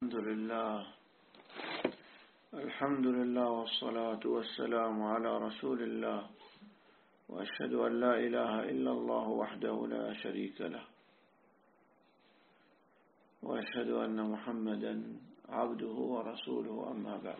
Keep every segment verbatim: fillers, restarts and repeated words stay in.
الحمد لله الحمد لله والصلاة والسلام على رسول الله، وأشهد أن لا إله إلا الله وحده لا شريك له، وأشهد أن محمدا عبده ورسوله. أما بعد،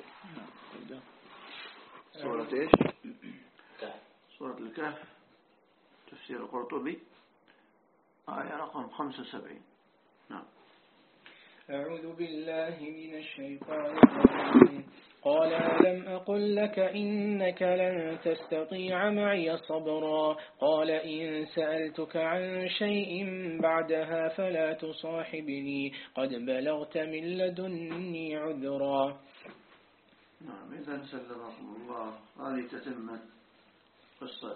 سورة إيش؟ سورة الكهف، تفسير القرطبي، آية رقم خمسة وسبعين. نعم. أعوذ بالله من الشيطان الرجيم. قال ألم أقل لك إنك لن تستطيع معي صبرا. قال إن سألتك عن شيء بعدها فلا تصاحبني قد بلغت من لدني عذرا. نعم. إذن سلمكم الله، هذه تتمة قصة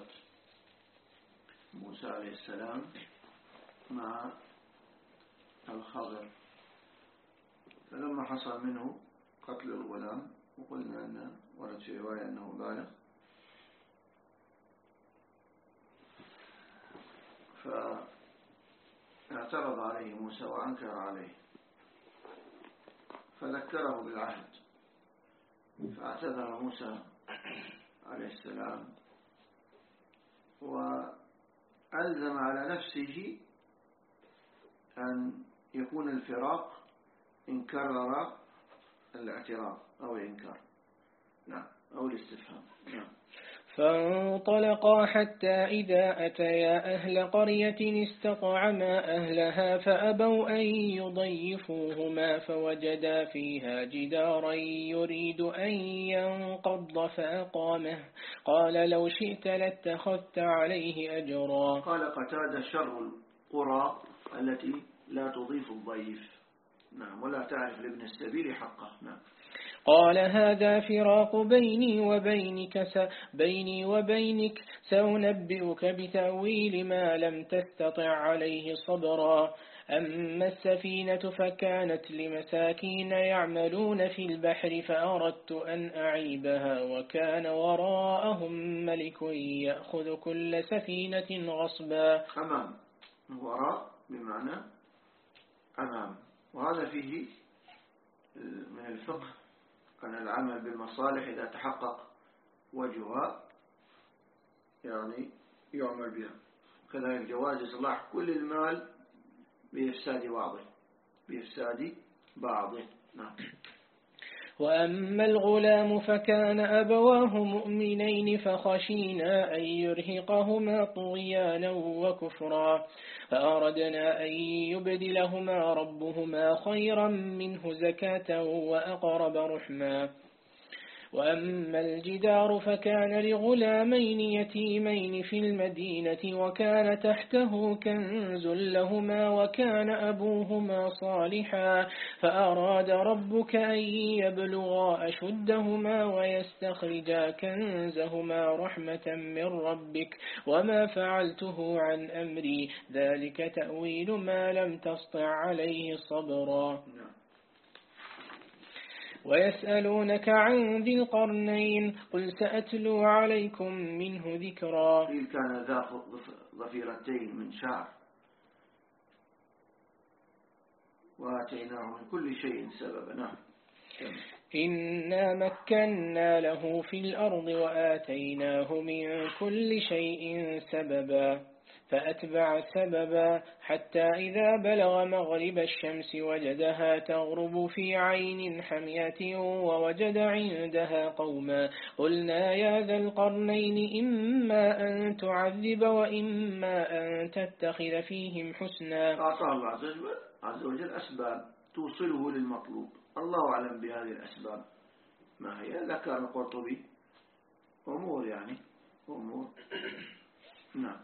موسى عليه السلام مع الخضر. فلما حصل منه قتل الغلام، وقلنا أن ورد في رواية أنه بالغ، فاعترض عليه موسى وأنكر عليه، فذكره بالعهد، فاعتذر موسى عليه السلام وألزم على نفسه أن يكون الفراق إن كرر الاعتراض أو الإنكار، نعم، أو الاستفهام. نعم. فانطلقا حتى إذا أتيا أهل قرية استطعما أهلها فأبوا أن يضيفوهما فوجدا فيها جدارا يريد أن ينقض فأقامه. قال لو شئت لاتخذت عليه أجرا. قال قتادة: شر القرى التي لا تضيف الضيف، نعم، ولا تعرف لابن السبيل حقه. نعم. قال هذا فراق بيني وبينك س... بيني وبينك سأنبئك بتأويل ما لم تستطع عليه صبرا. أما السفينة فكانت لمساكين يعملون في البحر فأردت أن أعيبها وكان وراءهم ملك يأخذ كل سفينة غصبا. أمام، وراء بمعنى أمام، وهذا فيه من الفقه أن العمل بالمصالح إذا تحقق وجهها يعني يعمل بها. كذلك جواز إصلاح كل المال بإفساد بعضه بإفساد بعضه. نعم. وأما الغلام فكان أبواه مؤمنين فخشينا أن يرهقهما طغيانا وكفرا فأردنا أن يبدلهما ربهما خيرا منه زكاة وأقرب رحما. وأما الجدار فكان لغلامين يتيمين في المدينة وكان تحته كنز لهما وكان أبوهما صالحا فأراد ربك أن يبلغا أشدهما ويستخرجا كنزهما رحمة من ربك وما فعلته عن أمري ذلك تأويل ما لم تسطع عليه صبرا. ويسألونك عن ذي القرنين قل سأتلو عليكم منه ذكرا. قيل كان ذا ضفيرتين من شعر، وآتيناه من كل شيء سببا. نعم. إنا مكنا له في الأرض وآتيناه من كل شيء سببا فأتبع سببا حتى إذا بلغ مغرب الشمس وجدها تغرب في عين حمية ووجد عندها قوما قلنا يا ذا القرنين إما أن تعذب وإما أن تتخذ فيهم حسنا. أعطى الله عز وجل أسباب توصله للمطلوب، الله أعلم بهذه الأسباب ما هي. ذكر القرطبي أمور يعني أمور. نعم.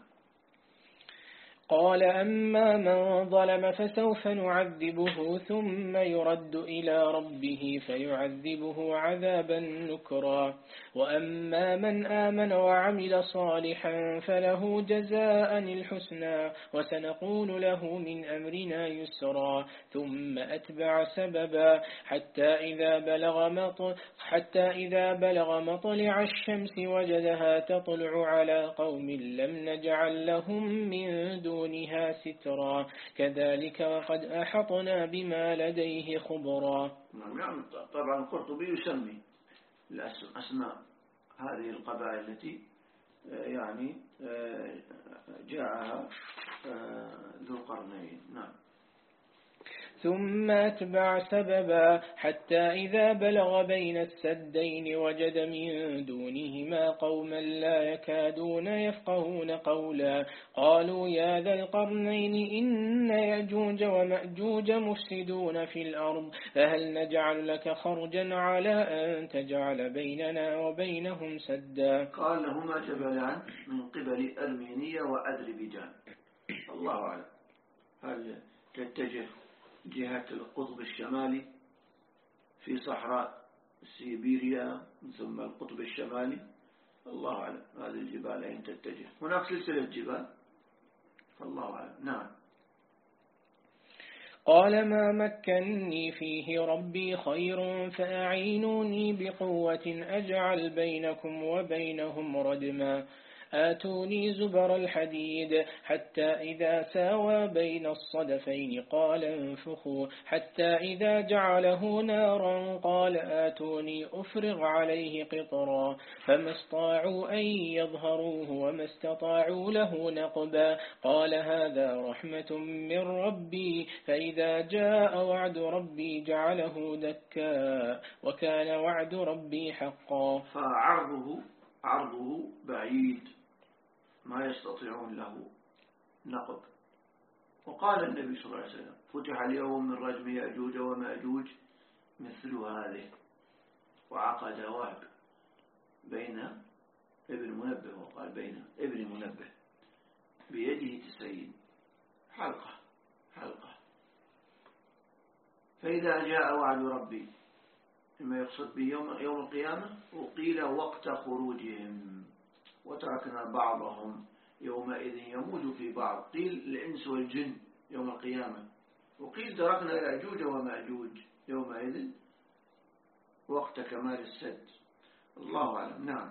قال أما من ظلم فسوف نعذبه ثم يرد إلى ربه فيعذبه عذابا نكرا. وأما من آمن وعمل صالحا فله جزاء الحسنى وسنقول له من أمرنا يسرا. ثم أتبع سببا حتى إذا بلغ مطلع حتى إذا بلغ مطلع الشمس وجدها تطلع على قوم لم نجعل لهم من دون دونها سترا كذلك وقد أحطنا بما لديه خبرا. نعم طبعا القرطبي يسمي الأسماء هذه القبائل التي يعني جاءها ذو القرنين. نعم. ثم أتبع سببا حتى إذا بلغ بين السدين وجد من دونهما قوما لا يكادون يفقهون قولا قالوا يا ذا القرنين إن يأجوج ومأجوج مفسدون في الأرض فهل نجعل لك خرجا على أن تجعل بيننا وبينهم سدا. قال لهما جبلان من قبل أرمينيا وأذربيجان. الله أعلم هل تتجه جهة القطب الشمالي في صحراء سيبيريا ثم القطب الشمالي، الله أعلم هذه الجبال أين تتجه. هناك سلسلة جبال فالله أعلم. نعم. قال ما مكنني فيه ربي خير فأعينوني بقوة أجعل بينكم وبينهم ردما آتوني زبر الحديد حتى إذا ساوى بين الصدفين قال انفخوا حتى إذا جعله نارا قال آتوني أفرغ عليه قطرا فما استطاعوا أن يظهروه وما استطاعوا له نقبا قال هذا رحمة من ربي فإذا جاء وعد ربي جعله دكا وكان وعد ربي حقا. فعرضه عرضه بعيد ما يستطيعون له نقب. وقال النبي صلى الله عليه وسلم فتح اليوم من رجم يأجوج ومأجوج مثل هذه وعقد وهب بين ابن منبه وقال بين ابن منبه بيده تسعين حلقة حلقة فإذا جاء وعد ربي مما يقصد به يوم, يوم القيامة وقيل وقت خروجهم وتركنا بعضهم يومئذ يموج في بعض قيل الإنس والجن يوم القيامة وقيل تركنا يأجوج ومأجوج يومئذ وقت كمال السد. الله أعلم. نعم.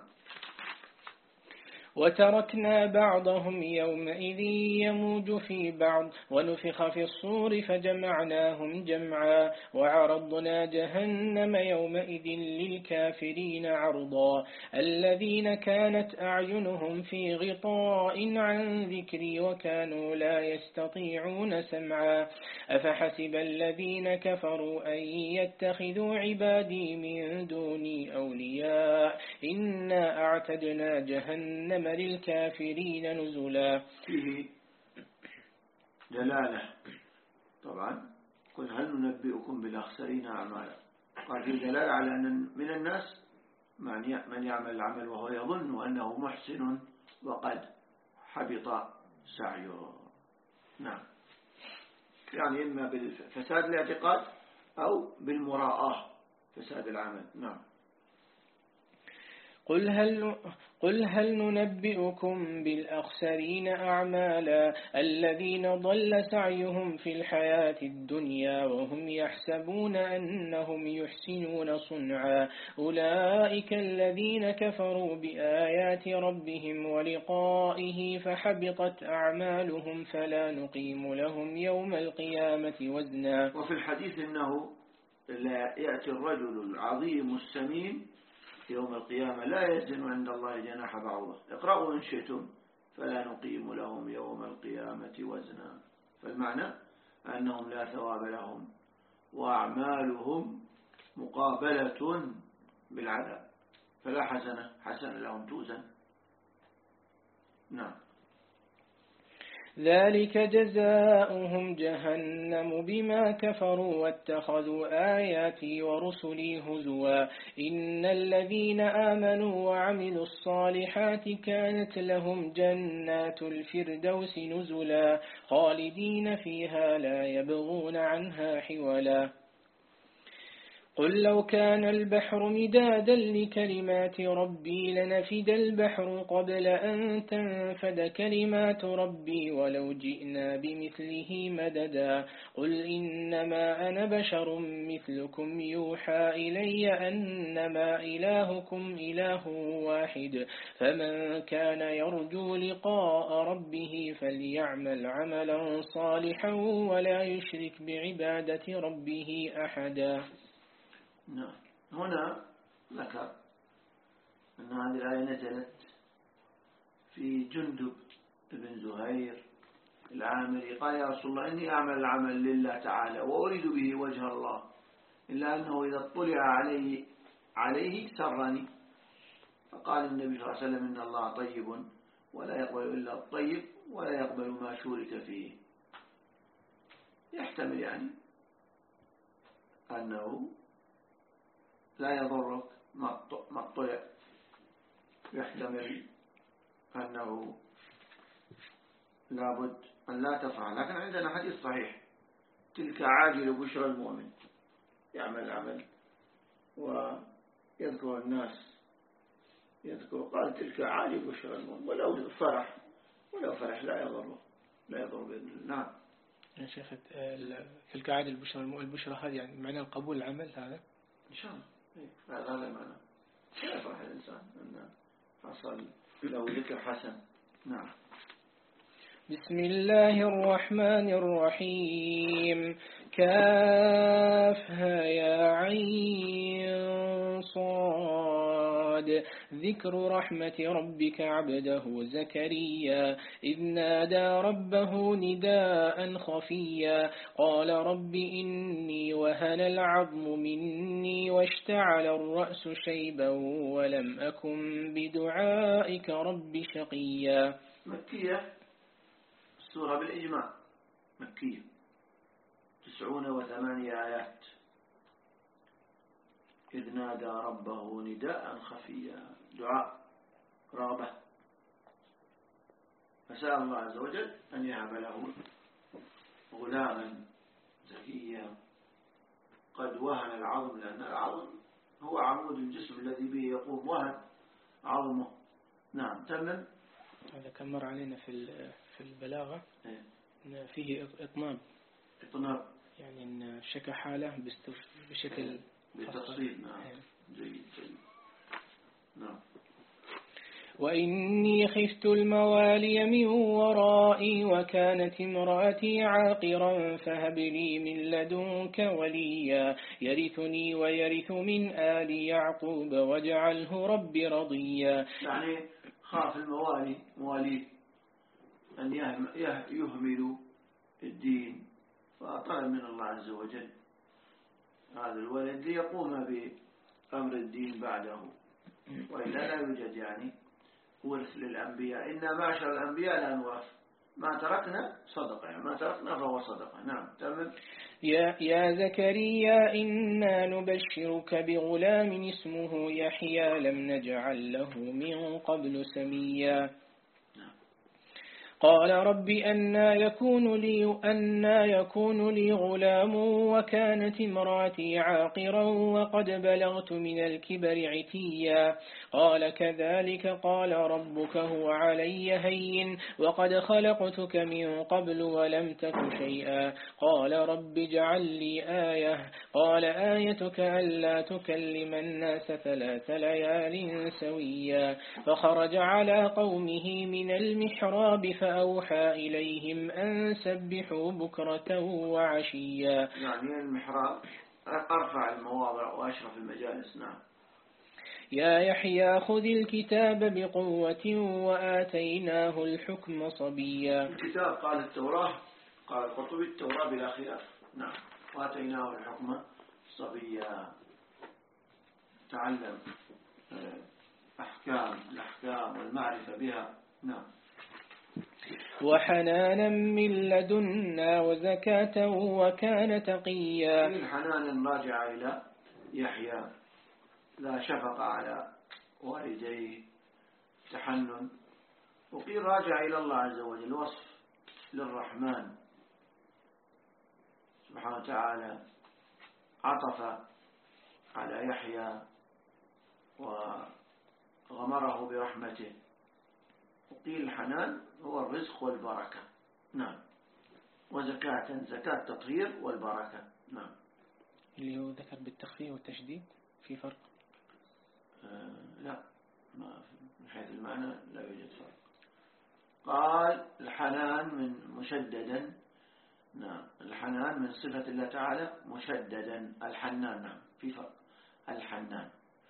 وتركنا بعضهم يومئذ يموج في بعض ونفخ في الصور فجمعناهم جمعا وعرضنا جهنم يومئذ للكافرين عرضا الذين كانت أعينهم في غطاء عن ذكري وكانوا لا يستطيعون سمعا أفحسب الذين كفروا أن يتخذوا عبادي من دوني أولياء إنا أعتدنا جهنم للكافرين نزلا. فيه دلالة طبعا قل هل ننبئكم بالأخسرين أعمالا قال فيه دلالة على أن من الناس من يعمل العمل وهو يظن أنه محسن وقد حبط سعيه. نعم. يعني إما بالفساد الاعتقاد أو بالمراءة فساد العمل. نعم. قل هل, قل هل ننبئكم بالأخسرين أعمالا الذين ضل سعيهم في الحياة الدنيا وهم يحسبون أنهم يحسنون صنعا أولئك الذين كفروا بآيات ربهم ولقائه فحبطت أعمالهم فلا نقيم لهم يوم القيامة وزنا. وفي الحديث أنه لا يأتي الرجل العظيم السمين يوم القيامة لا يزن عند الله جناح بعوضة اقرأوا إن شئتم فلا نقيم لهم يوم القيامة وزنا. فالمعنى أنهم لا ثواب لهم وأعمالهم مقابلة بالعذاب فلا حسنة حسنة لهم توزن. نعم. ذلك جزاؤهم جهنم بما كفروا واتخذوا آياتي ورسلي هزوا إن الذين آمنوا وعملوا الصالحات كانت لهم جنات الفردوس نزلا خالدين فيها لا يبغون عنها حولا. قل لو كان البحر مدادا لكلمات ربي لنفد البحر قبل أن تنفد كلمات ربي ولو جئنا بمثله مددا قل إنما أنا بشر مثلكم يوحى إلي أنما إلهكم إله واحد فمن كان يرجو لقاء ربه فليعمل عملا صالحا ولا يشرك بعبادة ربه أحدا. نعم. هنا ذكر أن هذه الآية نزلت في جندب بن زهير العامري قال يا رسول الله إني أعمل العمل لله تعالى وأريد به وجه الله إلا أنه إذا اطلع عليه, عليه سرني. فقال النبي صلى الله عليه وسلم إن الله طيب ولا يقبل إلا الطيب ولا يقبل ما شورك فيه. يحتمل يعني أنه لا يضرك ما اطلع، يحتمل أنه لابد أن لا تفعل. لكن عندنا حديث صحيح تلك عاجل بشرى المؤمن، يعمل عمل ويذكر الناس يذكر قال تلك عاجل بشرى المؤمن ولو فرح ولو فرح لا يضره لا يضر بإذن الله. نعم يا شيخ تلك عاجل البشرى البشرى هذه يعني معنى القبول العمل هذا إن شاء الله. هذا معنى لا يفرح الإنسان أن حصل له ذكر حسن. نعم. بسم الله الرحمن الرحيم كافها يا عين صاد ذكر رحمة ربك عبده زكريا إذ نادى ربه نداء خفيا قال رب إني وهن العظم مني واشتعل الرأس شيبا ولم أكن بدعائك رب شقيا. مكية السورة بالإجماع مكية تسعون وثمانية آيات. إذ نادى ربه نداء خفيا دعاء رغبة، فسأل الله عز وجل أن يهب له غلاما زكيا قد وهن العظم، لأن العظم هو عمود الجسم الذي به يقوم وهن عظمه. نعم تمام. هذا كم مر علينا في في البلاغة إن فيه إطناب إطناب يعني إن شكى حاله بشكل بتفصيل. نعم جيد جيد. نعم. وإني خفت الموالي من ورائي وكانت امرأتي عاقرا فهب لي من لدنك وليا يرثني ويرث من آل يعقوب واجعله رب رضيا. يعني خاف الموالي مواليه أن يهملوا الدين فطلب من الله عز وجل هذا الولد ليقوم بأمر الدين بعده، وإلا لا يوجد يعني ورث للأنبياء. إن معشر الأنبياء لا نورث ما تركنا صدقة، يعني ما تركنا فهو صدقة. نعم تمام. يا, يا زكريا إنا نبشرك بغلام اسمه يحيى لم نجعل له من قبل سميا. قال رب أنا يكون لي أنا يكون لي غلام وكانت امرأتي عاقرا وقد بلغت من الكبر عتيا. قال كذلك قال ربك هو علي هين وقد خلقتك من قبل ولم تك شيئا. قال رب اجعل لي آية. قال آيتك ألا تكلم الناس ثلاث ليال سويا. فخرج على قومه من المحراب فأوحى إليهم أن سبحوا بكرة وعشيا. يعني المحراب أرفع المواضع وأشرف المجالس. نعم. يا يحيى خذ الكتاب بقوة وآتيناه الحكم صبيا. الكتاب قال التوراة قال القرطبي التوراة بلا خلاف. نعم. وآتيناه الحكم صبيا تعلم أحكام الأحكام والمعرفة بها. نعم. وحنانا من لدنا وزكاة وكان تقيا. الحنان راجع إلى يحيى لا شفقة على والديه تحنن، وقيل راجع إلى الله عز وجل وصف للرحمن سبحانه وتعالى عطف على يحيى وغمره برحمته. وقيل الحنان هو الرزق والبركة. نعم. وزكاة، زكاة تطهير والبركة. نعم. اللي هو ذكر بالتخفيف والتشديد في فرق؟ آه لا، ما من حيث المعنى لا يوجد فرق. قال الحنان من مشددا. نعم. الحنان من صفة الله تعالى مشددا. الحنان نعم في فرق. الحنان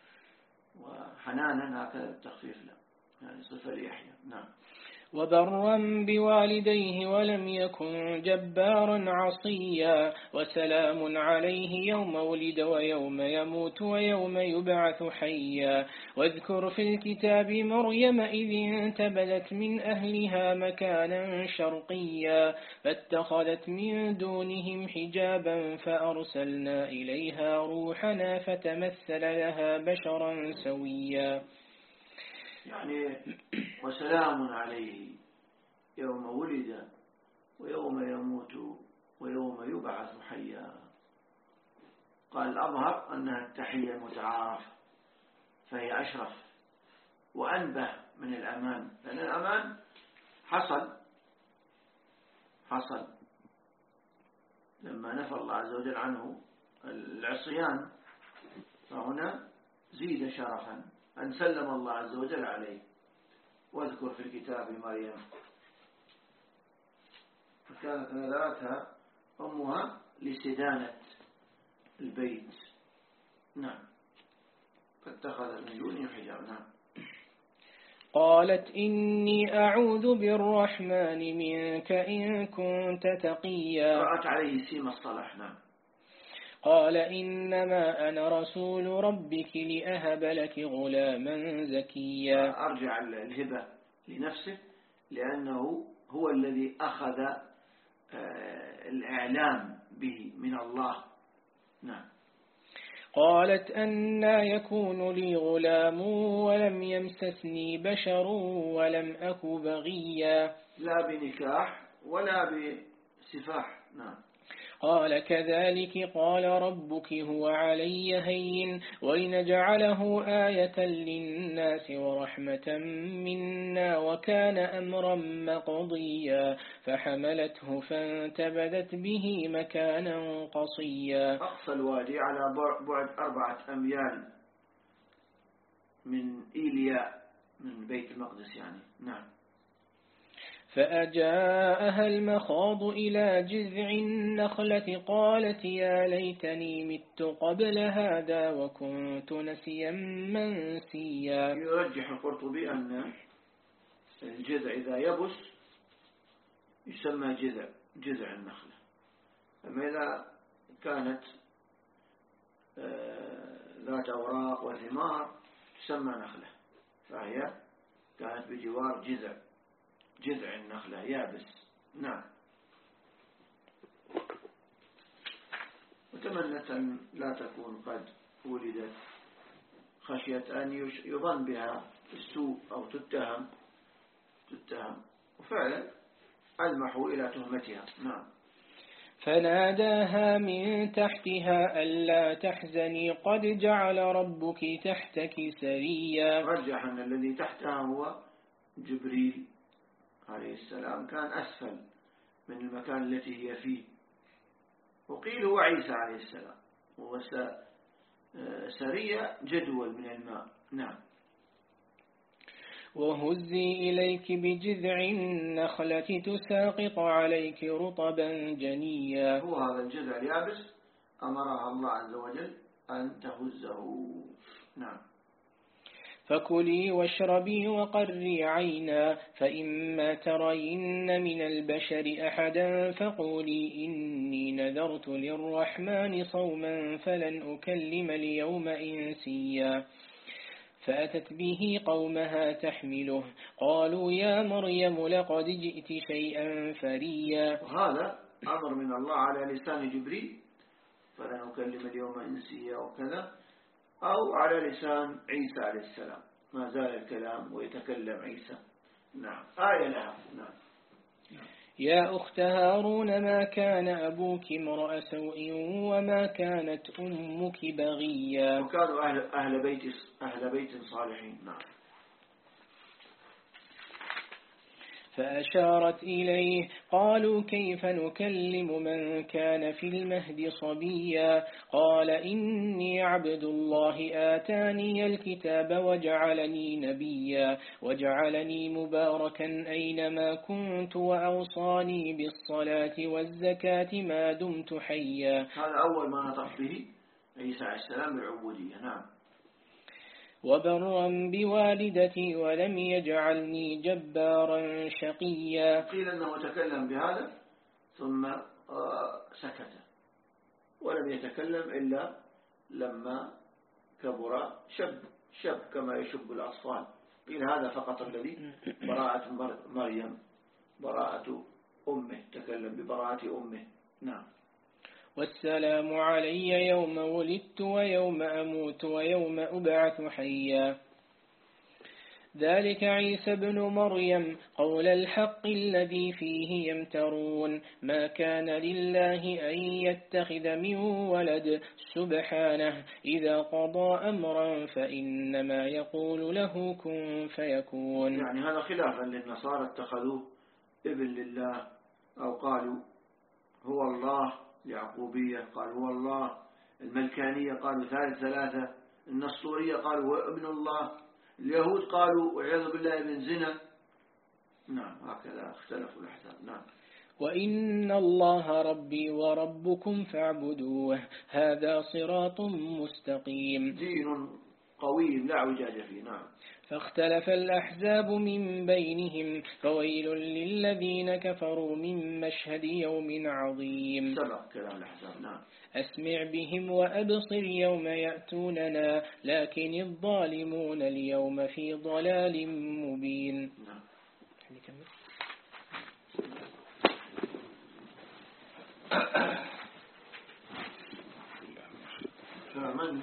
وحنانا هكذا التخفيف لا، يعني صفة ليحيى. نعم. وبرا بوالديه ولم يكن جبارا عصيا، وسلام عليه يوم ولد ويوم يموت ويوم يبعث حيا. واذكر في الكتاب مريم إذ انتبذت من أهلها مكانا شرقيا، فاتخذت من دونهم حجابا فأرسلنا إليها روحنا فتمثل لها بشرا سويا. يعني وسلام عليه يوم ولد ويوم يموت ويوم يبعث حيا. قال الأظهر أنها التحية المتعارفة، فهي أشرف وأنبه من الأمان، لأن الأمان حصل حصل لما نفى الله عز وجل عنه العصيان، فهنا زيد شرفا أن سلم الله عز وجل عليه. واذكر في الكتاب مريم فكانت نذرتها أمها لسدانة البيت. نعم. فاتخذت من دونه حجاب. نعم. قالت إني أعوذ بالرحمن منك إن كنت تقيا. رأت عليه سيم الصلاح. نعم. قال إنما أنا رسول ربك لأهب لك غلاما زكيا. أرجع الهبة لنفسه لأنه هو الذي أخذ الإعلام به من الله. نعم. قالت أنى يكون لي غلام ولم يمسسني بشر ولم أك بغيا. لا بنكاح ولا بسفاح. نعم. قال كذلك قال ربك هو علي هين ولنجعله آية للناس ورحمة منا وكان أمرا مقضيا. فحملته فانتبذت به مكانا قصيا. أقصى الوادي على بعد أربعة أميال من إيليا من بيت المقدس يعني. نعم. فأجاءها المخاض إلى جذع النخلة قالت يا ليتني مت قبل هذا وكنت نسيا منسيا. يرجح القرطبي أن الجذع إذا يبس يسمى جذع جذع النخلة، أما إذا كانت ذات أوراق وثمار تسمى نخلة، فهي كانت بجوار جذع جذع النخلة يابس. نعم. وتمنت أن لا تكون قد ولدت خشية أن يظن بها السوء أو تتهم تتهم وفعلا ألمحوا إلى تهمتها. نعم. فناداها من تحتها ألا تحزني قد جعل ربك تحتك سريا. رجح أن الذي تحتها هو جبريل عليه السلام، كان أسفل من المكان التي هي فيه. وقيل هو عيسى عليه السلام، وهو سرية جدول من الماء. نعم. وهزي إليك بجذع النخلة تساقط عليك رطبا جنيا. هو هذا الجذع اليابس أمرها الله عز وجل أن تهزه. نعم. فكلي واشربي وقري عينا فإما ترين من البشر أحدا فقولي إني نذرت للرحمن صوما فلن أكلم اليوم إنسيا. فأتت به قومها تحمله قالوا يا مريم لقد جئت شيئا فريا. وهذا أمر من الله على لسان جبريل فلن أكلم اليوم إنسيا وكذا، أو على لسان عيسى عليه السلام ما زال الكلام ويتكلم عيسى. نعم. آية لها. نعم. يا أخت هارون ما كان أبوك امرأ سوء وما كانت أمك بغيا. وكانوا أهل, أهل, بيت أهل بيت صالحين. نعم. فأشارت إليه قالوا كيف نكلم من كان في المهد صبيا قال إني عبد الله آتاني الكتاب وجعلني نبيا وجعلني مباركا أينما كنت وأوصاني بالصلاة والزكاة ما دمت حيا. هذا أول ما نطق به عيسى عليه السلام العبودية. نعم. وبرا بوالدتي ولم يجعلني جبارا شقيا. قيل أنه تكلم بهذا ثم سكت ولم يتكلم إلا لما كبر شب شب كما يشب الأطفال. قيل هذا فقط الذي براءة مريم براءة أمه تكلم ببراءة أمه. نعم. والسلام علي يوم ولدت ويوم أموت ويوم أبعث حيا. ذلك عيسى بن مريم قول الحق الذي فيه يمترون ما كان لله أن يتخذ من ولد سبحانه إذا قضى أمرا فإنما يقول له كن فيكون. يعني هذا خلافا للنصارى اتخذوه ابن لله أو قالوا هو الله. اليعقوبية قالوا هو الله. الملكانية قالوا ثالث ثلاثة. النصورية قالوا هو ابن الله. اليهود قالوا والعياذ بالله ابن زنا. نعم. هكذا اختلفوا الأحزاب. نعم. وإن الله ربي وربكم فاعبدوه هذا صراط مستقيم. دين قويم لا اعوجاج فيه. نعم. فاختلف الأحزاب من بينهم فويل للذين كفروا من مشهد يوم عظيم. سبق كلام الأحزاب. نعم. أسمع بهم وأبصر يوم يأتوننا لكن الظالمون اليوم في ضلال مبين. نعم. فمن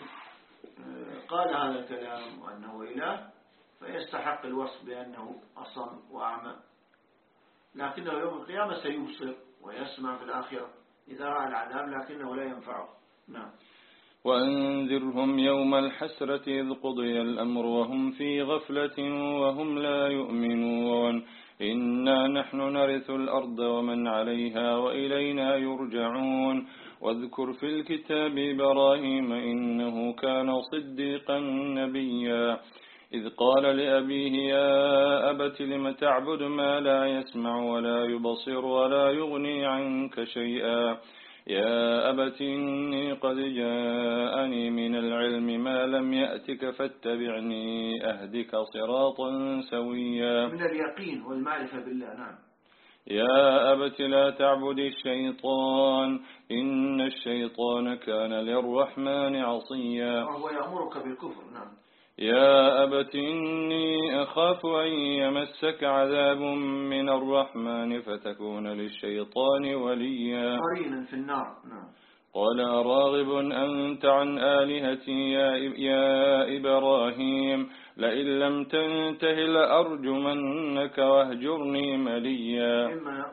قال هذا الكلام وأنه إله فيستحق الوصف بأنه أصم وأعمى، لكنه يوم القيامة سيبصر ويسمع في الآخرة إذا رأى العذاب لكنه لا ينفعه. نعم. وأنذرهم يوم الحسرة إذ قضي الأمر وهم في غفلة وهم لا يؤمنون إنا نحن نرث الأرض ومن عليها وإلينا يرجعون واذكر في الكتاب إبراهيم إنه كان صديقا نبيا إذ قال لأبيه يا أبت لم تعبد ما لا يسمع ولا يبصر ولا يغني عنك شيئا يا أبت إني قد جاءني من العلم ما لم يأتك فاتبعني أهدك صراطا سويا. من اليقين والمعرفة بالله. نعم. يا أبت لا تعبد الشيطان إن الشيطان كان للرحمن عصيا. وهو يأمرك بالكفر. نعم. يا أبت إني أخاف أن يمسك عذاب من الرحمن فتكون للشيطان وليا قرينا في النار. نعم. قال راغب أنت عن آلهتي يا, يا إبراهيم لئن لم تنته لأرجمنك واهجرني مليا. إما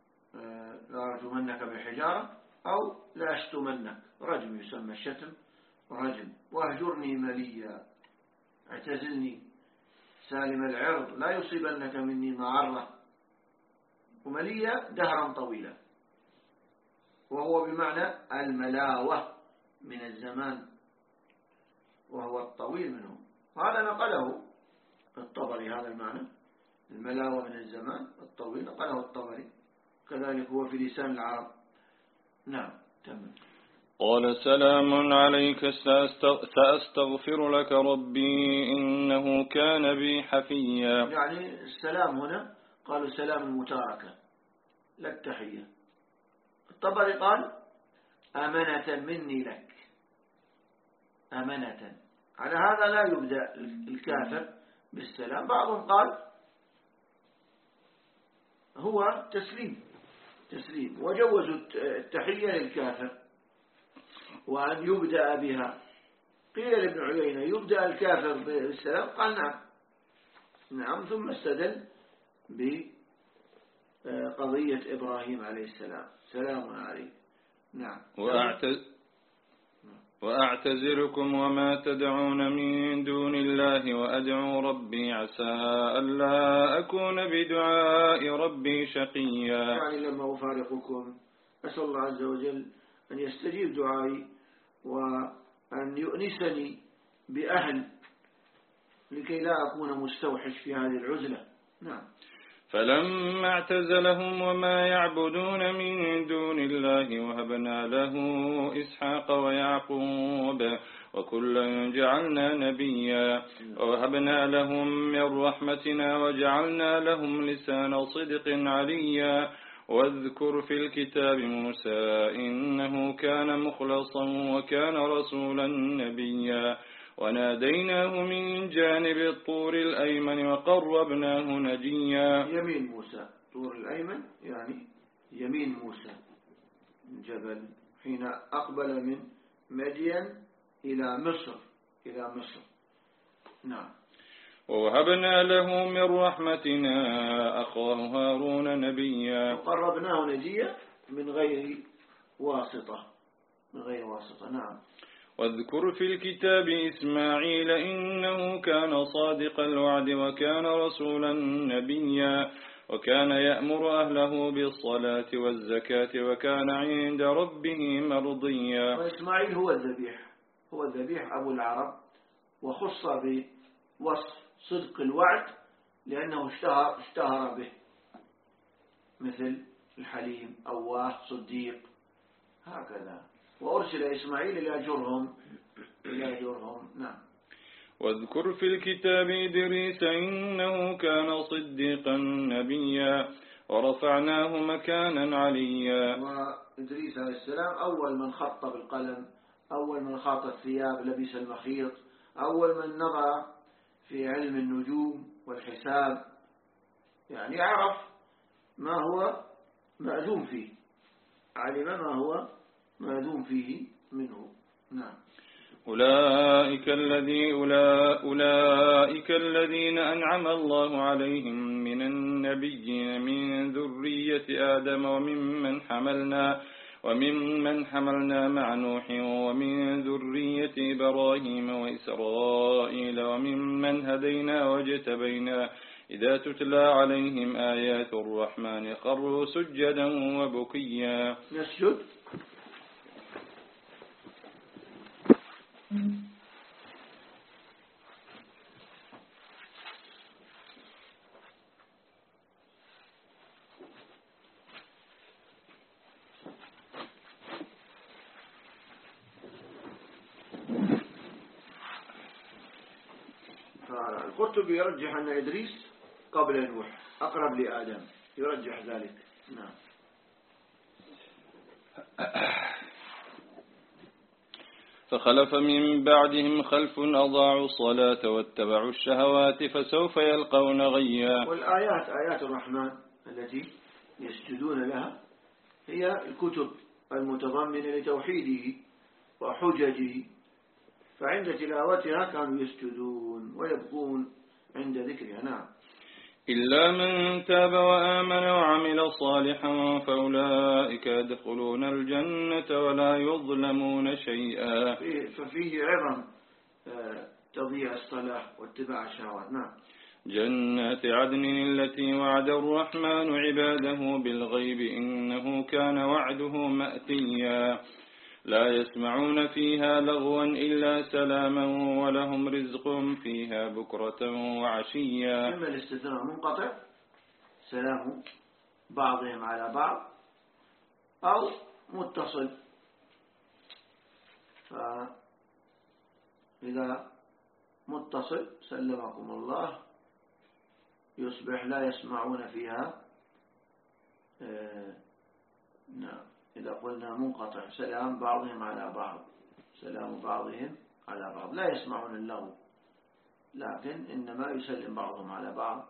لأرجمنك بالحجارة أو لأشتمنك. رجم يسمى الشتم رجم. واهجرني مليا اعتزلني سالم العرض لا يصيبنك مني معرة. ومليا دهرا طويلا وهو بمعنى الملاوة من الزمان وهو الطويل منه. هذا نقله الطبري هذا المعنى الملاوة من الزمان الطويل نقله الطبري كذلك هو في لسان العرب. نعم. تمام. قال سلام عليك سأستغفر لك ربي إنه كان بي حفيا. يعني السلام هنا قالوا سلام متاركة لا التحية. الطبري قال أمنة مني لك. أمنة. على هذا لا يبدأ الكافر بالسلام. بعضهم قال هو تسليم تسليم وجوزوا التحية للكافر وأن يبدأ بها. قيل لابن عيينة يبدأ الكافر بالسلام قال نعم. نعم. ثم استدل قضية إبراهيم عليه السلام. سلام عليه. نعم. وأعتز وأعتزلكم وما تدعون من دون الله وأدعو ربي عسى ألا أكون بدعاء ربي شقيا. يعني لما أفارقكم أسأل الله عز وجل أن يستجيب دعائي وأن يؤنسني بأهل لكي لا أكون مستوحش في هذه العزلة. نعم. فلما اعتزلهم وما يعبدون من دون الله وهبنا له إسحاق ويعقوب وكلا جعلنا نبيا ووهبنا لهم من رحمتنا وجعلنا لهم لسان صدق عليا. واذكر في الكتاب موسى إنه كان مخلصا وكان رسولا نبيا وناديناه من جانب الطور الأيمن وقربناه نجيا. يمين موسى، طور الأيمن يعني يمين موسى جبل حين أقبل من مدين إلى مصر إلى مصر. نعم. ووهبنا له من رحمتنا أخاه هارون نبيا وقربناه نجيا من غير واسطة من غير واسطة. نعم. واذكر في الكتاب إسماعيل إنه كان صادق الوعد وكان رسولا نبيا وكان يأمر أهله بالصلاة والزكاة وكان عند ربه مرضيا. وإسماعيل هو الذبيح هو الذبيح أبو العرب وخص بوصف صدق الوعد لأنه اشتهر, اشتهر به مثل الحليم أواه صديق هكذا. وأرسل إسماعيل إلى جرهم إلى جرهم. نعم. واذكر في الكتاب إدريس إنه كان صديقا نبيا ورفعناه مكانا عليا. وإدريس عليه السلام أول من خط بالقلم، أول من خاط الثياب لبس المخيط، أول من نظر في علم النجوم والحساب، يعني عرف ما هو مأذون فيه، علم ما هو مأذون فيه منه. نعم. أولئك الذي أولئك الذين أنعم الله عليهم من النبيين من ذرية آدم وممن حملنا وممن حملنا مع نوح ومن ذرية إبراهيم وإسرائيل وممن هدينا واجتبينا إذا تتلى عليهم آيات الرحمن خروا سجدا وبكيا. نسجد. القرطبي يرجح أن إدريس قبل نوح أقرب لآدم، يرجح ذلك. نعم. فخلف من بعدهم خلف أضاعوا الصلاة واتبعوا الشهوات فسوف يلقون غيا. والآيات آيات الرحمن التي يسجدون لها هي الكتب المتضمنة لتوحيده وحججه، فعند تلاوتها كانوا يسجدون ويبكون عند ذكرها. نعم. إلا من تاب وآمن وعمل صالحا فأولئك يدخلون الجنة ولا يظلمون شيئا. ففيه عظم تضييع الصلاة واتباع الشهوات. نعم. جنات عدن التي وعد الرحمن عباده بالغيب إنه كان وعده مأتيا لا يسمعون فيها لغوا إلا سلاما ولهم رزق فيها بكرة وعشيا. إما الاستثناء منقطع سلام بعضهم على بعض أو متصل، فإذا متصل سلمكم الله يصبح لا يسمعون فيها. آه نعم. إذا قلنا منقطع سلام بعضهم على بعض، سلام بعضهم على بعض، لا يسمعون اللغو، لكن إنما يسلم بعضهم على بعض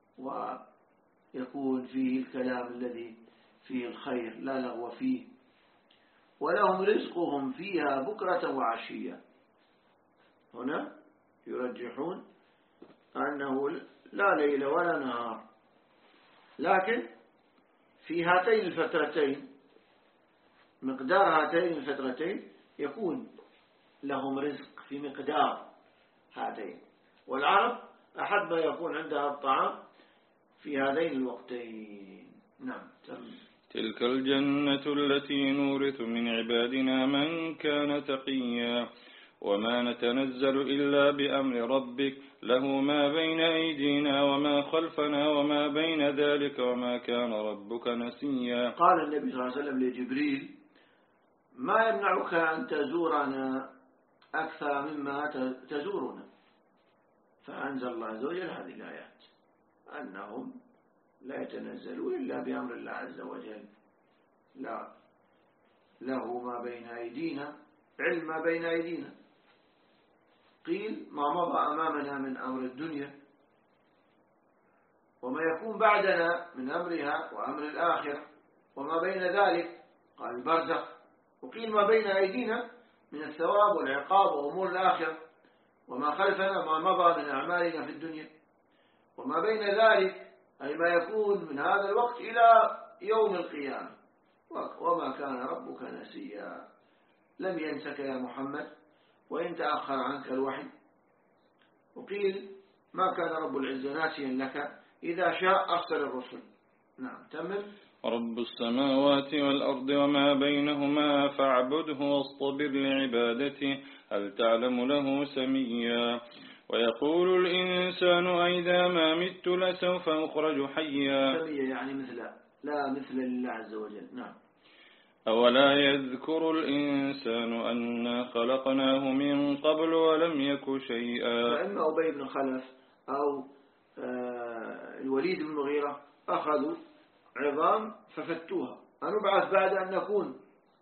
ويكون فيه الكلام الذي فيه الخير لا لغو فيه. ولهم رزقهم فيها بكرة وعشية. هنا يرجحون أنه لا ليل ولا نهار، لكن في هاتين الفترتين مقدار هاتين الفترتين يكون لهم رزق في مقدار هاتين، والعرب أحد ما يكون عندها الطعام في هذين الوقتين. نعم. تلك الجنة التي نورث من عبادنا من كان تقيا وما نتنزل إلا بأمر ربك له ما بين أيدينا وما خلفنا وما بين ذلك وما كان ربك نسيا. قال النبي صلى الله عليه وسلم لجبريل: ما يمنعك أن تزورنا أكثر مما تزورنا؟ فأنزل الله عز وجل هذه الآيات أنهم لا يتنزلون إلا بأمر الله عز وجل، لا له ما بين أيدينا، علم ما بين أيدينا. قيل ما مضى أمامنا من أمر الدنيا وما يكون بعدنا من أمرها وأمر الآخرة وما بين ذلك قال البرزخ. وقيل ما بين أيدينا من الثواب والعقاب وأمور الآخرة، وما خلفنا ما مضى من أعمالنا في الدنيا، وما بين ذلك أي ما يكون من هذا الوقت إلى يوم القيامة. وما كان ربك نسيا، لم ينسك يا محمد وإن تأخر عنك الوحي. وقيل ما كان رب العزة ناسيا لك، إذا شاء أرسل الرسل. نعم. تمام. رب السماوات والأرض وما بينهما فاعبده واصطبر لعبادته هل تعلم له سميا. ويقول الإنسان أئذا ما مت لسوف أخرج حيا. سميا يعني مثل، لا مثل لله عز وجل. نعم. أولا يذكر الإنسان أنا خلقناه من قبل ولم يك شيئا. فإما أبي بن خلف أو الوليد بن مغيرة أخذوا عظام ففتوها، أنبعث بعد أن نكون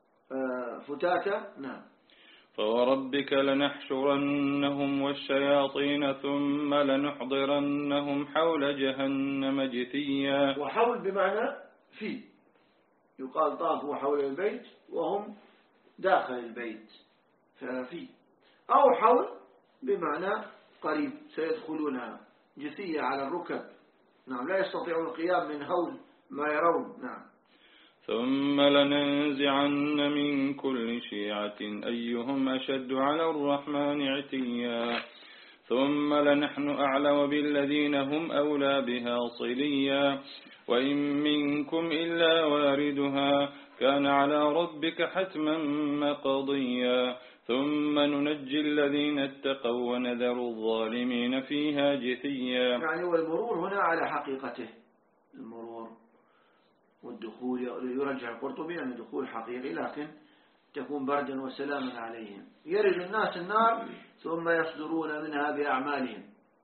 فتاتا. نعم. فوربك لنحشرنهم والشياطين ثم لنحضرنهم حول جهنم جثيا. وحول بمعنى في، يقال طافوا حول البيت وهم داخل البيت ففي، أو حول بمعنى قريب سيدخلونها جثية على الركب. نعم. لا يستطيعون القيام من هول ما يرون. نعم. ثم لننزعن من كل شيعة أيهم أشد على الرحمن عتيا ثم لنحن أعلم بالذين هم أولى بها صليا وإن منكم إلا واردها كان على ربك حتما مقضيا ثم ننجي الذين اتقوا ونذر الظالمين فيها جثيا. يعني والمرور هنا على حقيقته، المرور والدخول يرجع القرطبي أن الدخول حقيقي لكن تكون بردا وسلاما عليهم. يرد الناس النار ثم يصدرون منها بأعمالهم،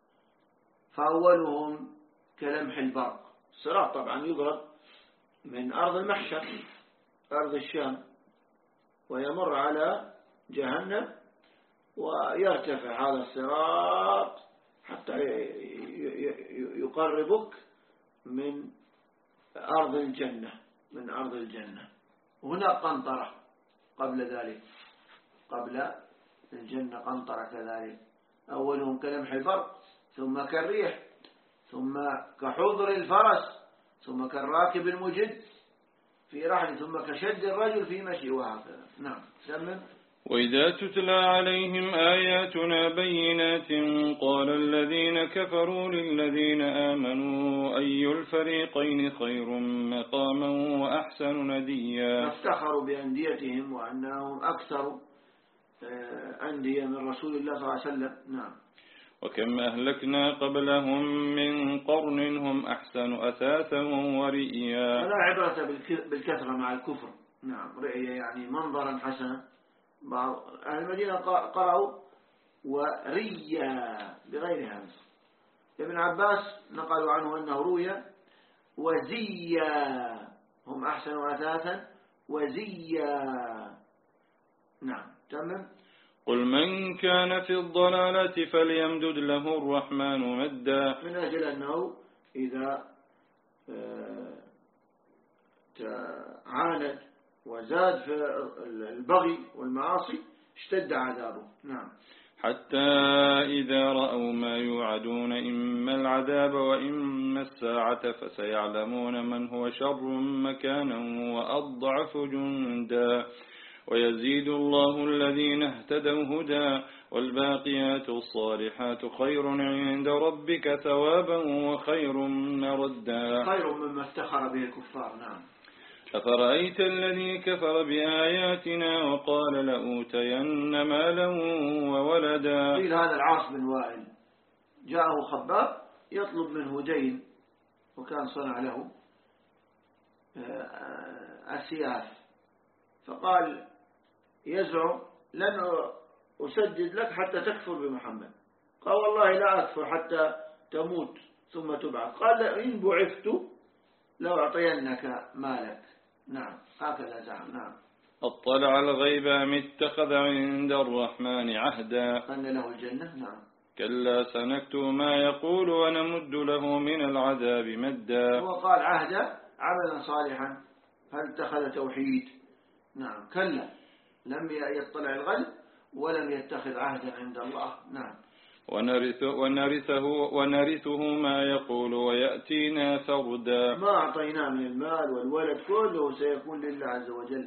فأولهم كلمح البرق. الصراط طبعا يضرب من أرض المحشر أرض الشام ويمر على جهنم ويرتفع هذا الصراط حتى يقربك من أرض الجنة من أرض الجنة. هنا قنطرة قبل ذلك، قبل الجنة قنطرة كذلك. أولهم كلمح البرق ثم كالريح ثم كحضر الفرس ثم كالراكب المجد في رحل ثم كشد الرجل في مشي وهكذا. نعم. سمم. وإذا تتلى عليهم آياتنا بينات قال الذين كفروا للذين آمنوا أي الفريقين خير مقاما وأحسن نديا. افتخروا بأنديتهم وأنهم أكثر أندية من رسول الله صلى الله عليه وسلم. نعم. وكم أهلكنا قبلهم من قرن هم أحسن أثاثا ورئيا. فلا عبرة بالكثرة مع الكفر. نعم. رئيا يعني منظرا حسنا. بعض أهل المدينة قرأوا وريا بغير همز. ابن عباس نقلوا عنه أنه رويا وزيا هم أحسن أثاثا وزيا. نعم. تمام. قل من كان في الضلالة فليمدد له الرحمن مدا. من أجل أنه إذا عاند وزاد في البغي والمعاصي اشتد عذابه. نعم. حتى إذا رأوا ما يوعدون إما العذاب وإما الساعة فسيعلمون من هو شر مكانا وأضعف جندا ويزيد الله الذين اهتدوا هدى والباقيات الصالحات خير عند ربك ثوابا وخير مردا. خير مما افتخر به الكفار. نعم. أفرأيت الذي كفر بآياتنا وقال لأوتين مالا وولدا. قيل هذا العاص بن وائل جاءه خباب يطلب منه دين وكان صنع له أسياف فقال يزعم لن أسدد لك حتى تكفر بمحمد. قال والله لا أكفر حتى تموت ثم تبعث. قال إن بعثت لو أعطينك مالك. نعم هكذا زعم. نعم. اطلع الغيب أم اتخذ عند الرحمن عهدا. أن له الجنة. نعم. كلا سنكتب ما يقول ونمد له من العذاب مدا. هو قال عهدا عملا صالحا هل اتخذ توحيد. نعم. كلا لم يطلع الغيب ولم يتخذ عهدا عند الله. نعم. ونرثه, ونرثه, ونرثه ما يقول ويأتينا فردا. ما أعطيناه من المال والولد كله سيكون لله عز وجل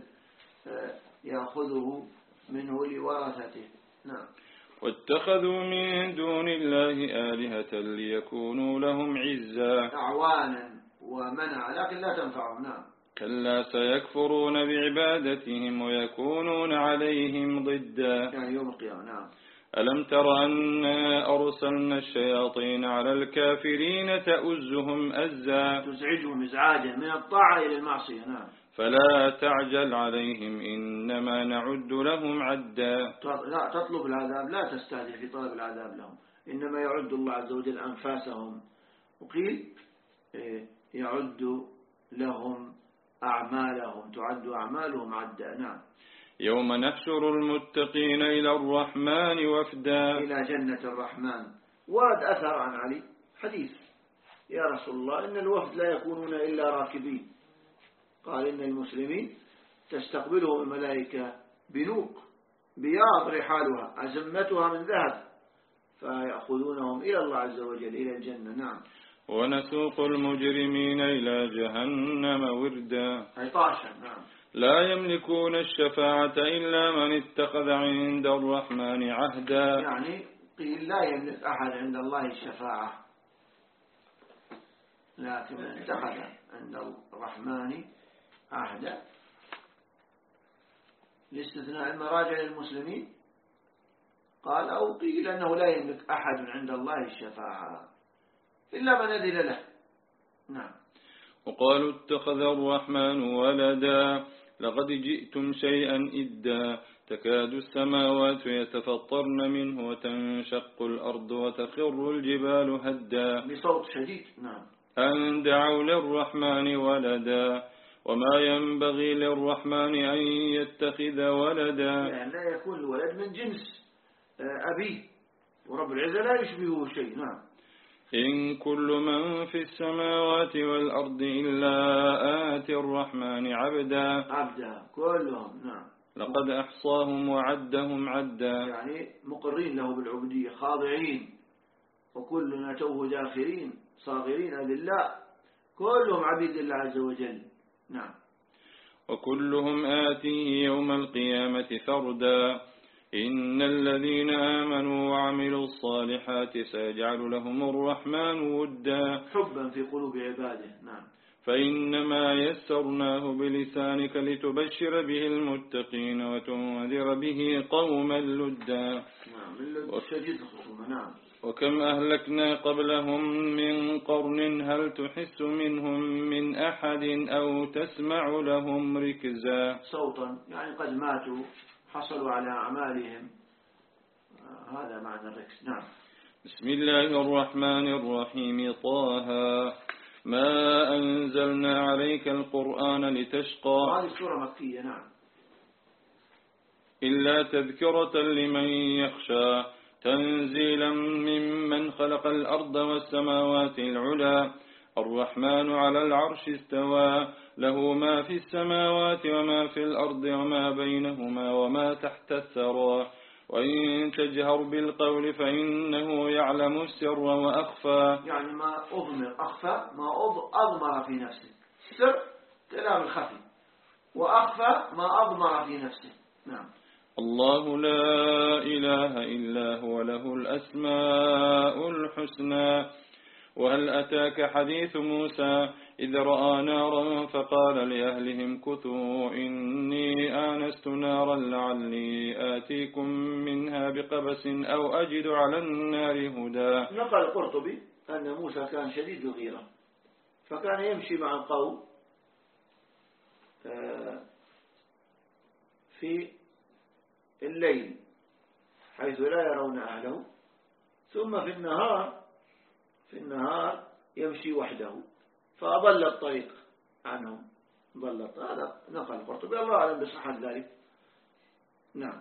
يأخذه منه لورثته. نعم. واتخذوا من دون الله آلهة ليكونوا لهم عزا. أعوانا ومنع لكن لا تنفعهم. نعم. كلا سيكفرون بعبادتهم ويكونون عليهم ضدا. يعني يوم القيامة. نعم. ألم تر أنا أرسلنا الشياطين على الكافرين تؤزهم أزا. تزعجهم إزعاجا من الطاعة إلى المعصية. نعم. فلا تعجل عليهم إنما نعد لهم عدا. لا تطلب العذاب لا تستهزئ في طلب العذاب لهم إنما يعد الله عز وجل أنفاسهم. وقيل يعد لهم أعمالهم تعد أعمالهم عدا. نعم. يوم نحشر المتقين إلى الرحمن وفدا. إلى جنة الرحمن. ورد أثر عن علي حديث يا رسول الله إن الوفد لا يكونون إلا راكبين. قال إن المسلمين تستقبلهم الملائكة بنوق بياض رحالها أزمتها من ذهب فيأخذونهم إلى الله عز وجل إلى الجنة. نعم. ونسوق المجرمين إلى جهنم وردا. أي طاشا. نعم. لا يملكون الشفاعة إلا من اتخذ عند الرحمن عهدا. يعني قيل لا يملك أحد عند الله الشفاعة لكن من اتخذ عند الرحمن عهدا لاستثناء المراجع للمسلمين. قال أو قيل أنه لا يملك أحد عند الله الشفاعة إلا من أذن له. نعم. وقالوا اتخذ الرحمن ولدا لقد جئتم شيئا إدا تكاد السماوات يتفطرن منه وتنشق الأرض وتخر الجبال هدا. بصوت شديد. نعم. أن دعوا للرحمن ولدا وما ينبغي للرحمن أن يتخذ ولدا. يعني لا يكون الولد من جنس أبيه ورب العزة لا يشبهه شيء. نعم. إن كل من في السماوات والأرض إلا آتي الرحمن عبدا. عبدا كلهم. نعم. لقد أحصاهم وعدهم عدا. يعني مقرين له بالعبودية خاضعين وكلنا توه داخرين صاغرين لله كلهم عبيد الله عز وجل. نعم. وكلهم آتيه يوم القيامة فردا إن الذين آمنوا وعملوا الصالحات سيجعل لهم الرحمن ودا. حبا في قلوب عباده. نعم. فإنما يسرناه بلسانك لتبشر به المتقين وتنذر به قوما لدا. نعم. من شديد الخصومة. نعم. وكم أهلكنا قبلهم من قرن هل تحس منهم من أحد أو تسمع لهم ركزا. صوتا يعني قد ماتوا حصلوا على أعمالهم. هذا معنى الركز. نعم. بسم الله الرحمن الرحيم طه ما أنزلنا عليك القرآن لتشقى. هذه السورة مكية. نعم. إلا تذكرة لمن يخشى تنزيلا ممن خلق الأرض والسماوات العلى الرحمن على العرش استوى له ما في السماوات وما في الأرض وما بينهما وما تحت الثرى وإن تجهر بالقول فإنه يعلم السر وأخفى. يعني ما أضمر أخفى ما أضمر في نفسه. سر كلام الخفي، وأخفى ما أضمر في نفسه. نعم. الله لا إله إلا هو له الأسماء الحسنى. وهل أتاك حديث موسى إذ رأى نارا فقال لأهلهم كثوا إني آنست نارا لعلي آتيكم منها بقبس أو أجد على النار هدى. نقل القرطبي أن موسى كان شديد الغيرة، فكان يمشي مع القوم في الليل حيث لا يرون أهله، ثم في النهار في النهار يمشي وحده فأضل الطريق عنهم. ضل. هذا نقل القرطبي، الله أعلم بصحة ذلك. نعم.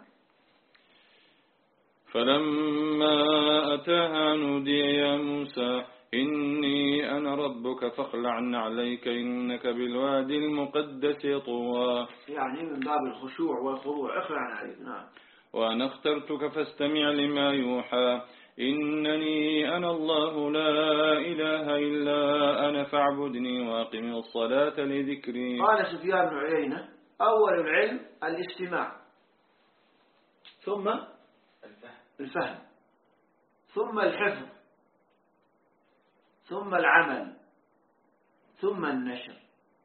فلما أتاها نودي يا موسى إني أنا ربك فاخلع عليك إنك بالوادي المقدس طوى. يعني من باب الخشوع والخضوع، اخلع عليك. نعم. وأنا اخترتك فاستمع لما يوحى إنني أنا الله لا إله إلا أنا فاعبدني وأقم الصلاة لذكري. قال سفيان بن عيينة أول العلم الاستماع، ثم الفهم، ثم الحفظ، ثم العمل، ثم النشر.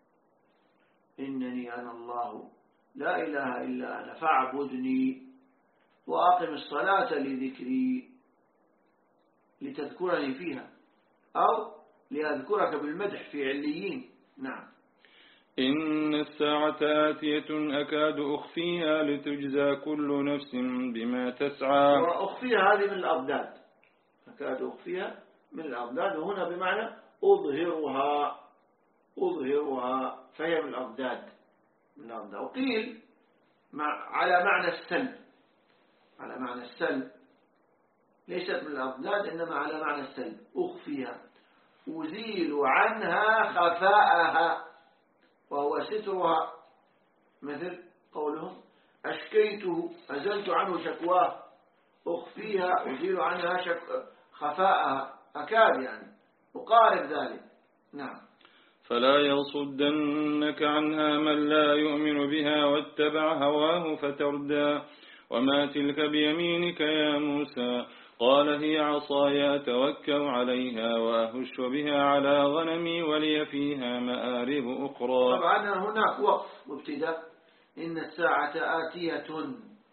إنني أنا الله لا إله إلا أنا فاعبدني وأقم الصلاة لذكري، لتذكرني فيها أو لأذكرك بالمدح في عليين. نعم. إن الساعة آتية أكاد أخفيها لتجزى كل نفس بما تسعى. وأخفيها هذه من الأضداد، أكاد أخفيها من الأضداد، وهنا بمعنى أظهرها أظهرها فهي من الأضداد من الأضداد. وقيل مع على معنى السلب، على معنى السلب، ليست من الأضداد إنما على معنى السلب. أخفيها أزيل عنها خفاءها وهو سترها، مثل قولهم أشكيته أزلت عنه شكواه. أخفيها أزيل عنها شك... خفاءها، أكاد يعني أقارب ذلك. نعم. فلا يصدنك عنها من لا يؤمن بها واتبع هواه فتردى. وما تلك بيمينك يا موسى قال هي عصاي أتوكل عليها وأهش بها على غنمي ولي فيها مآرب أخرى. طبعا هناك وقف وابتداء. إن الساعة آتية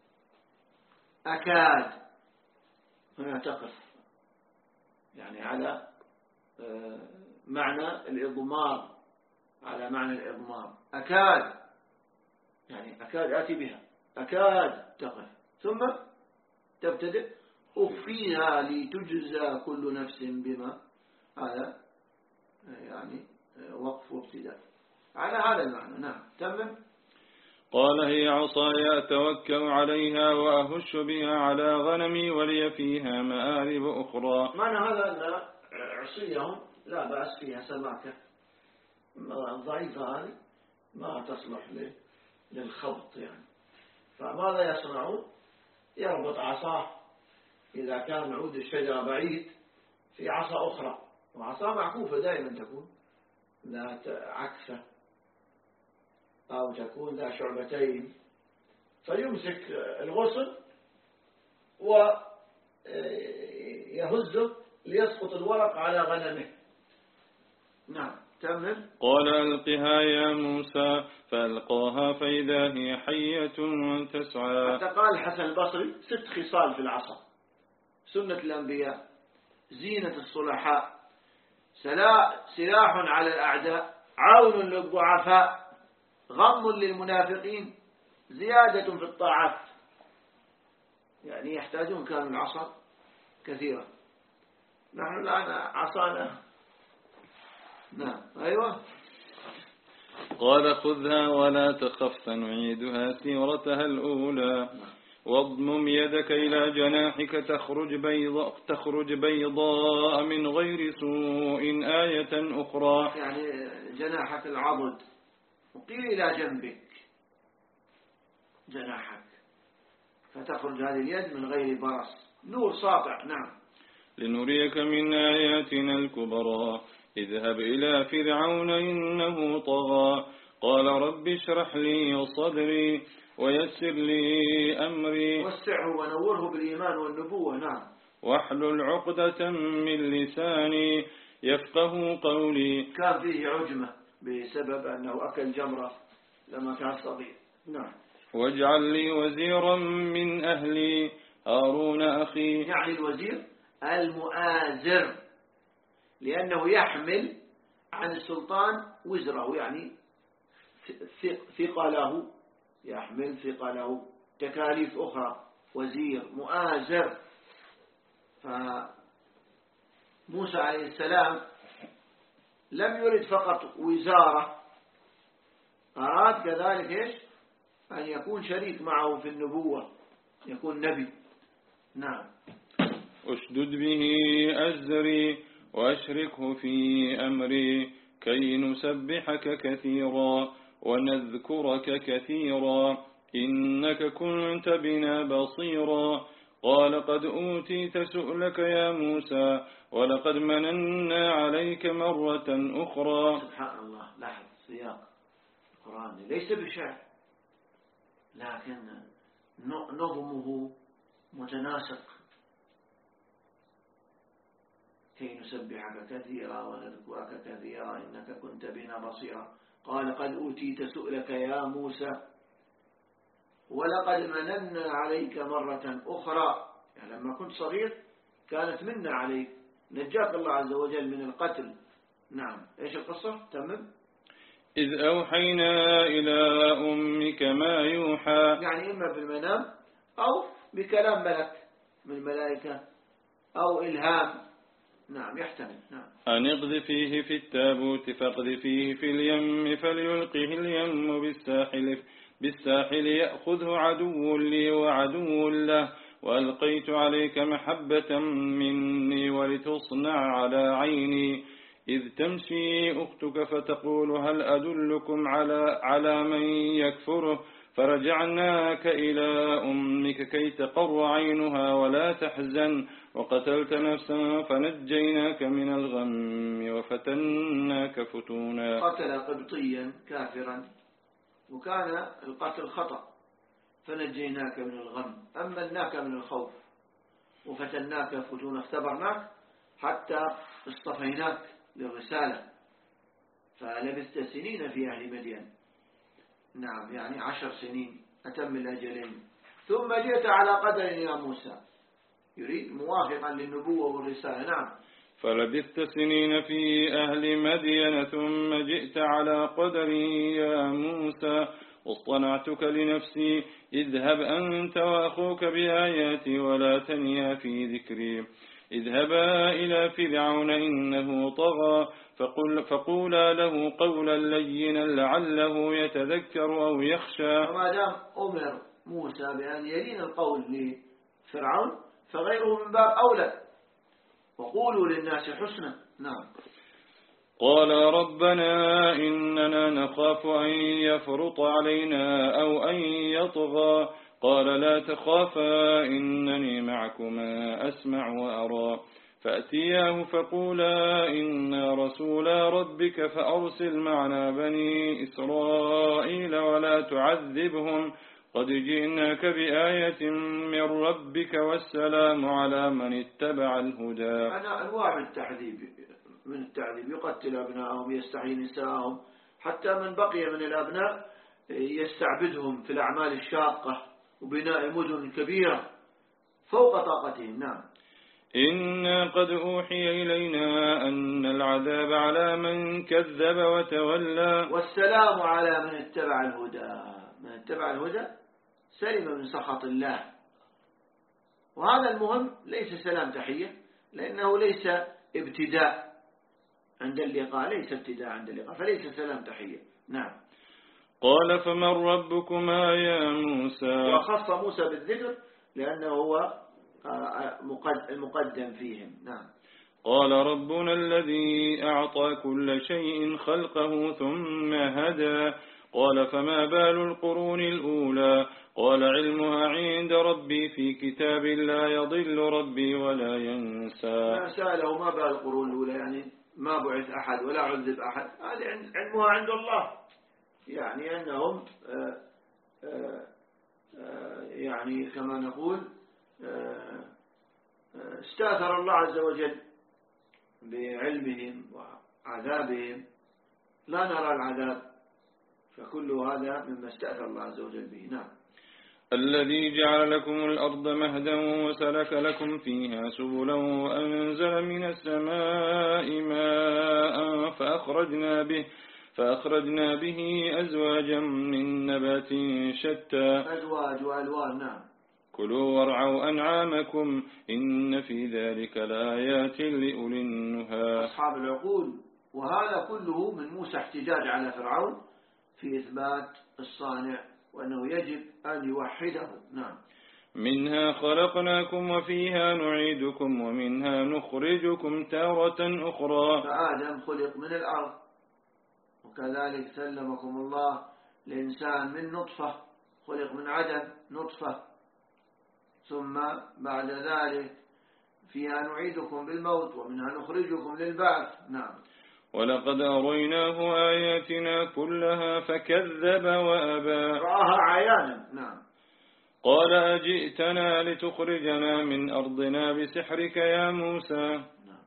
أكاد، هنا تقف يعني على معنى الإضمار، على معنى الإضمار. أكاد يعني أكاد آتي بها، أكاد تقف ثم تبتدئ أخفيها لتجزى كل نفس بما. هذا يعني وقف وابتداء على هذا المعنى. نعم. تمام. قال هي عصاي أتوكل عليها وأهش بها على غنمي ولي فيها مآرب أخرى. معنى هذا أن عصيهم لا بأس فيها سماكة ضعيفة، هذه ما تصلح للخبط يعني. فماذا يصنعون؟ يربط عصاه إذا كان عود الشجرة بعيد في عصا أخرى، وعصا معكوفة دائما تكون ذات عكسة أو تكون ذات شعبتين، فيمسك الغصن ويهزه ليسقط الورق على غنمه. نعم. تمام. قال ألقها يا موسى فألقاها فإذا هي حية تسعى. حتى قال الحسن البصري ست خصال في العصا: سنة الأنبياء، زينة الصلحاء، سلاح على الأعداء، عون للضعفاء، غم للمنافقين، زيادة في الطاعات. يعني يحتاجون كانوا العصا كثيرا. نحن الآن عصانا. نعم. أيوة. قال خذها ولا تخف سنعيدها سيرتها الأولى واضمم يدك إلى جناحك تخرج بيضاء, تخرج بيضاء من غير سوء آية أخرى. يعني جناحك العضد، وقيل إلى جنبك جناحك، فتخرج هذه اليد من غير برص، نور ساطع. نعم. لنريك من آياتنا الكبرى اذهب إلى فرعون إنه طغى قال رب اشرح لي صدري ويسر لي أمري وسعه ونوره بالإيمان والنبوة. نعم. واحلل عقدة من لساني يفقه قولي. كان فيه عجمة بسبب أنه أكل جمرة لما كان صغير. نعم. واجعل لي وزيرا من أهلي هارون أخي. يعني الوزير المؤازر، لأنه يحمل عن السلطان وزره، يعني ثقله، يحمل ثقله تكاليف أخرى. وزير مؤازر. فموسى عليه السلام لم يرد فقط وزارة، أراد كذلك إيش؟ أن يكون شريك معه في النبوة، يكون نبي. نعم. أشدد به أزري وأشركه في أمري كي نسبحك كثيرا ونذكرك كثيرا إنك كنت بنا بصيرا قال قد أوتيت سؤلك يا موسى ولقد مننا عليك مرة أخرى. سبحان الله. لاحظ سياق القرآن ليس بشعر، لكن نظمه متناسق. كي نسبحك كثيرا ونذكرك كثيرا إنك كنت بنا بصيرا. قال قد أوتيت سؤلك يا موسى ولقد مننا عليك مرة أخرى. يعني لما كنت صغير كانت منا عليك، نجاك الله عز وجل من القتل. نعم. إيش القصة؟ تمام. إذ أوحينا إلى أمك ما يوحى. يعني إما بالمنام أو بكلام ملك من الملائكة أو إلهام. نعم يحتمل. نعم. أن اقذفيه في التابوت فاقذفيه في اليم فليلقه اليم بالساحل بالساحل يأخذه عدو لي وعدو له وألقيت عليك محبة مني ولتصنع على عيني إذ تمشي أختك فتقول هل أدلكم على على من يكفره فرجعناك إلى أمك كي تقر عينها ولا تحزن وقتلت نفسا فنجيناك من الغم وفتناك فتونا. قتل قبطيا كافرا وكان القتل خطأ، فنجيناك من الغم، أمناك من الخوف وفتناك فتونا، اختبرناك حتى اصطفيناك للرسالة، فلبثت سنين في أهل مدين. نعم يعني عشر سنين أتم الأجلين، ثم جئت على قدر يا موسى، يريد موافقا للنبوة والرسالة. نعم. فلبثت سنين في أهل مدين ثم جئت على قدري يا موسى واصطنعتك لنفسي اذهب أنت وأخوك بآياتي ولا تنيا في ذكري اذهبا إلى فرعون إنه طغى فقل فقولا له قولا لينا لعله يتذكر أو يخشى. وما دام أمر موسى بأن يلين القول لفرعون فغيره من باب أولى، وقولوا للناس حسنا. نعم. قال ربنا إننا نخاف أن يفرط علينا أو أن يطغى قال لا تخافا إنني معكما أسمع وأرى فأتياه فقولا إنا رسولا ربك فأرسل معنا بني إسرائيل ولا تعذبهم قد جئناك بآية من ربك والسلام على من اتبع الهدى. أنا أنواع التعذيب، من التعذيب يقتل أبنائهم يستحيي نساءهم، حتى من بقي من الأبناء يستعبدهم في الأعمال الشاقة وبناء مدن كبيرة فوق طاقتهم. نعم. إنا قد أوحي إلينا أن العذاب على من كذب وتولى والسلام على من اتبع الهدى. من اتبع الهدى سلم من سخط الله، وهذا المهم، ليس سلام تحية، لأنه ليس ابتداء عند اللقاء، ليس ابتداء عند اللقاء، فليس سلام تحية. نعم. قال فمن ربكما يا موسى. وخص موسى بالذكر لأنه هو المقدم فيهم. نعم. قال ربنا الذي أعطى كل شيء خلقه ثم هدى قال فما بال القرون الأولى قال علمها عند ربي في كتاب لا يضل ربي ولا ينسى. ما سأله ما بال القرون الأولى يعني ما بعث أحد ولا عذب أحد، هذه علمها عند الله، يعني أنهم آآ آآ يعني كما نقول استأثر الله عز وجل بعلمهم وعذابهم، لا نرى العذاب، فكل هذا مما استأثر الله عز وجل به. نعم. الذي جعل لكم الأرض مهدا وسلك لكم فيها سبلا وأنزل من السماء ماء فأخرجنا به فأخرجنا به أزواجا من نبات شتى أزواج وألوان. نعم. كلوا وارعوا أنعامكم إن في ذلك لآيات لأولي النهى. أصحاب العقول. وهذا كله من موسى احتجاج على فرعون في إثبات الصانع وأنه يجب أن يوحده. نعم. منها خلقناكم وفيها نعيدكم ومنها نخرجكم تارة أخرى. فآدم خلق من الأرض، وكذلك سلمكم الله الإنسان من نطفة، خلق من عدم نطفة، ثم بعد ذلك فيها نعيدكم بالموت ومنها نخرجكم للبعث. نعم. ولقد أريناه آياتنا كلها فكذب وأبى. رآها عيانا. نعم. قال أجئتنا لتخرجنا من أرضنا بسحرك يا موسى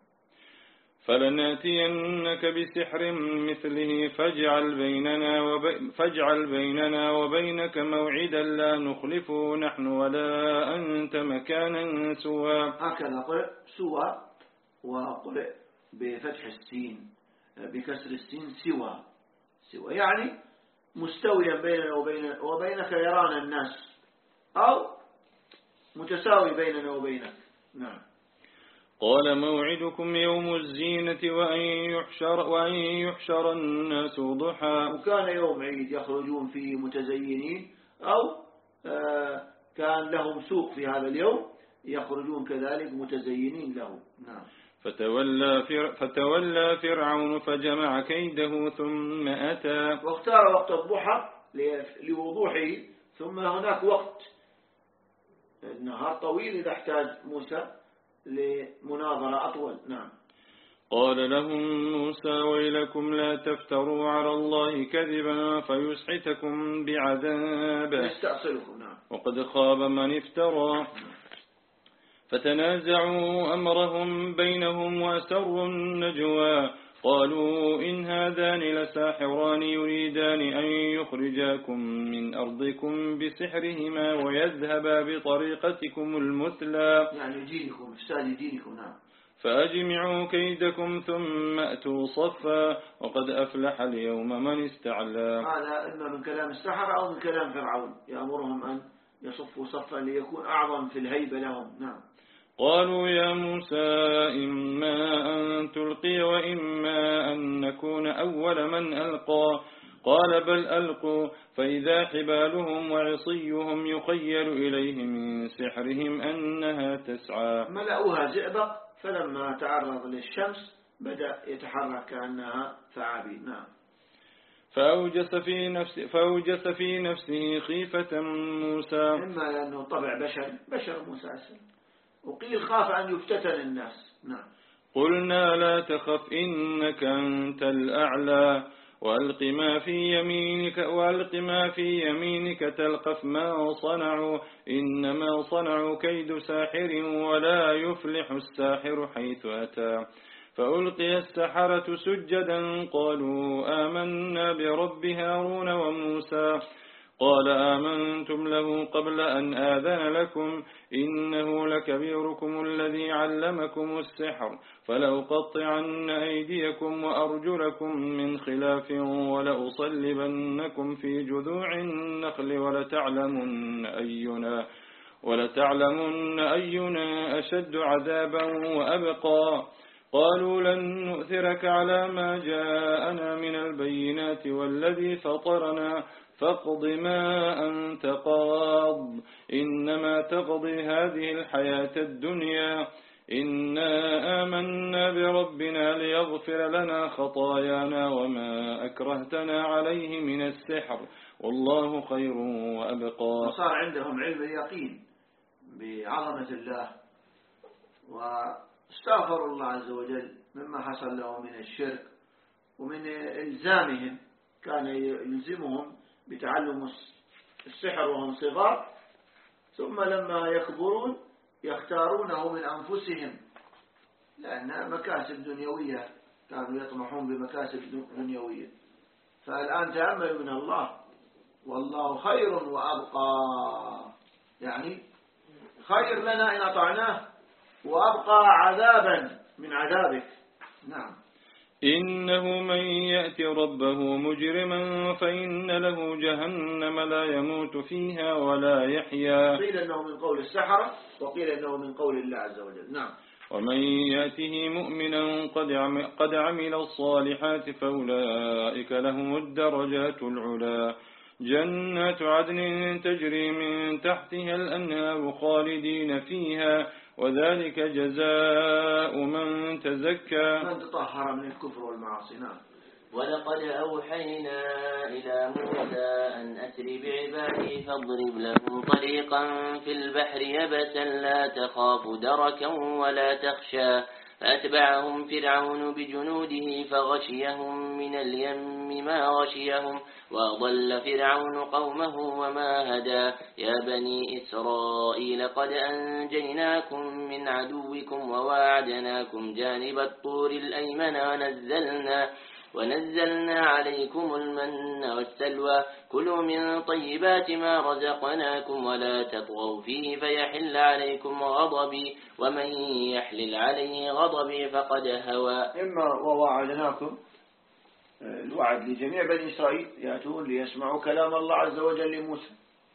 فلنأتينك بسحر مثله فاجعل بيننا, وبي فاجعل بيننا وبينك موعدا لا نخلفه نحن ولا أنت مكانا سوى. هكذا قرئ سوى، وقرئ بفتح السين بكسر السين سوى. سوى يعني مستويا بيننا وبين وبينك يرانا الناس، أو متساوي بيننا وبينك. نعم. قال موعدكم يوم الزينة وأن يحشر, وأن يحشر الناس ضحى. وكان يوم عيد يخرجون فيه متزينين، أو آه كان لهم سوق في هذا اليوم يخرجون كذلك متزينين له. نعم. فتولى, فر فتولى فرعون فجمع كيده ثم أتى. واختار وقت الضحى لوضوحه، ثم هناك وقت النهار طويل إذا احتاج موسى لمناظرة أطول. نعم. قال لهم موسى ويلكم لا تفتروا على الله كذبا فيسحتكم بعذاب يستأصلكم. نعم. وقد خاب من افترى. فتنازعوا أمرهم بينهم وأسروا النجوى قالوا إن هذان لساحران يريدان أن يخرجاكم من أرضكم بسحرهما ويذهبا بطريقتكم المثلى، يعني دينكم إفساد دينكم. نعم. فأجمعوا كيدكم ثم أتوا صفا وقد أفلح اليوم من استعلى. هذا إما من كلام السحر أو من كلام فرعون يأمرهم أن يصفوا صفا ليكون أعظم في الهيبة لهم. نعم. قالوا يا موسى إما أن تلقي وإما أن نكون أول من ألقى قال بل ألقوا فإذا حبالهم وعصيهم يخيل إليه من سحرهم أنها تسعى. ملأوها زئبق، فلما تعرض للشمس بدأ يتحرك كأنها ثعابين. نعم. فأوجس في نفسه, فأوجس في نفسه خيفة موسى، إما لأنه طبع بشر بشر موسى السلام، وقيل خاف أن يفتتن الناس. نعم. قلنا لا تخف إنك أنت الأعلى وألق ما في يمينك وألق ما في يمينك تلقف ما صنعوا إنما صنعوا كيد ساحر ولا يفلح الساحر حيث أتى. فألقي السحرة سجدا قالوا آمنا برب هارون وموسى قال آمنتم له قبل أن آذن لكم إنه لكبيركم الذي علمكم السحر فلأقطعن أيديكم وأرجلكم من خلاف ولأصلبنكم في جذوع النخل ولتعلمن أينا, ولتعلمن أينا أشد عذابا وأبقى. قالوا لن نؤثرك على ما جاءنا من البينات والذي فطرنا فاقض ما أنت قاض إنما تقضي هذه الحياة الدنيا إنا آمنا بربنا ليغفر لنا خطايانا وما أكرهتنا عليه من السحر والله خير وأبقى. وصار عندهم علم اليقين بعظمة الله واستغفروا الله عز وجل مما حصل له من الشرك ومن إلزامهم، كان يلزمهم بتعلم السحر وهم صغار، ثم لما يكبرون يختارونه من أنفسهم لأنها مكاسب دنيوية، كانوا يطمحون بمكاسب دنيوية. فالآن تأملوا من الله والله خير وأبقى، يعني خير لنا إن أطعناه وأبقى عذابا من عذابك. نعم. إنه من يأتي ربه مجرما فإن له جهنم لا يموت فيها ولا يحيا. قيل أنه من قول السحرة وقيل أنه من قول الله عز وجل. نعم. ومن يأته مؤمنا قد عمل الصالحات فأولئك لهم الدرجات العلا جنات عدن تجري من تحتها الأنهار خالدين فيها وذلك جزاء من تزكى. من تطهر من الكفر والمعاصي. نعم. ولقد أوحينا إلى موسى أن أسر بعبادي فاضرب لهم طريقا في البحر يبسا لا تخاف دركا ولا تخشى فأتبعهم فرعون بجنوده فغشيهم من اليم ما غشيهم وأضل فرعون قومه وما هدى. يا بني إسرائيل قد أنجيناكم من عدوكم وواعدناكم جانب الطور الأيمن ونزلنا ونزلنا عليكم المن والسلوى كلوا من طيبات ما رزقناكم ولا تطغوا فيه فيحل عليكم غضبي ومن يحلل عليه غضبي فقد هوى. إما ووعدناكم الوعد لجميع بني إسرائيل يأتون ليسمعوا كلام الله عز وجل لموسى،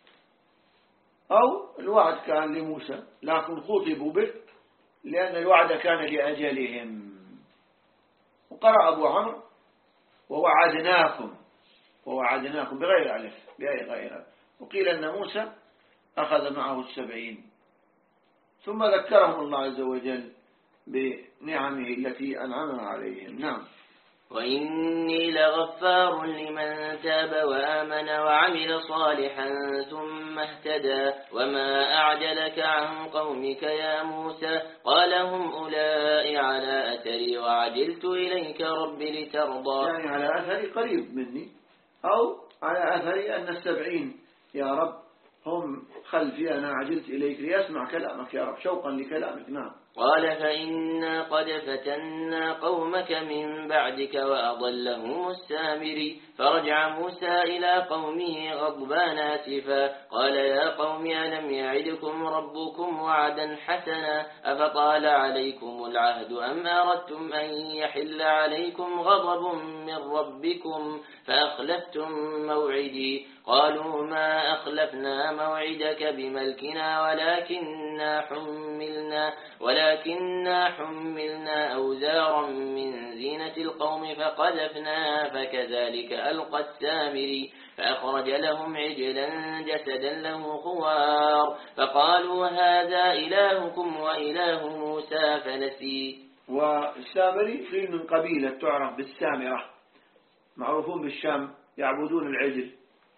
أو الوعد كان لموسى لكن خطبوا به لأن الوعد كان لأجلهم. وقرأ أبو عمرو ووعدناكم ووعدناكم بغير ألف بأي غير. وقيل أن موسى أخذ معه السبعين ثم ذكرهم الله عز وجل بنعمه التي أنعمها عليهم. نعم. وإني لغفار لمن تاب وآمن وعمل صالحا ثم اهتدى وما أعجلك عن قومك يا موسى قال هم أولئك على أثري وعجلت إليك رب لترضى. يعني على أثري قريب مني أو على أثري أن السبعين يا رب هم خلفي أنا عجلت إليك ليسمع كلامك يا رب شوقا لكلامك. نعم. قال فإنا قد فتنا قومك من بعدك وأضلهم السامري فرجع موسى إلى قومه غضبان آسفا قال يا قوم ألم يعدكم ربكم وعدا حسنا أفطال عليكم العهد أم أردتم أن يحل عليكم غضب من ربكم فأخلفتم موعدي قالوا ما أخلفنا موعدك بملكنا ولكننا حملنا ولكننا حملنا أوزارا من زينة القوم فقذفناها فكذلك ألقى السامري فأخرج لهم عجلا جسدا له خوار فقالوا هذا إلهكم وإله موسى فنسي. والسامري قيل من قبيلة تعرف بالسامرة معروفون بالشام يعبدون العجل،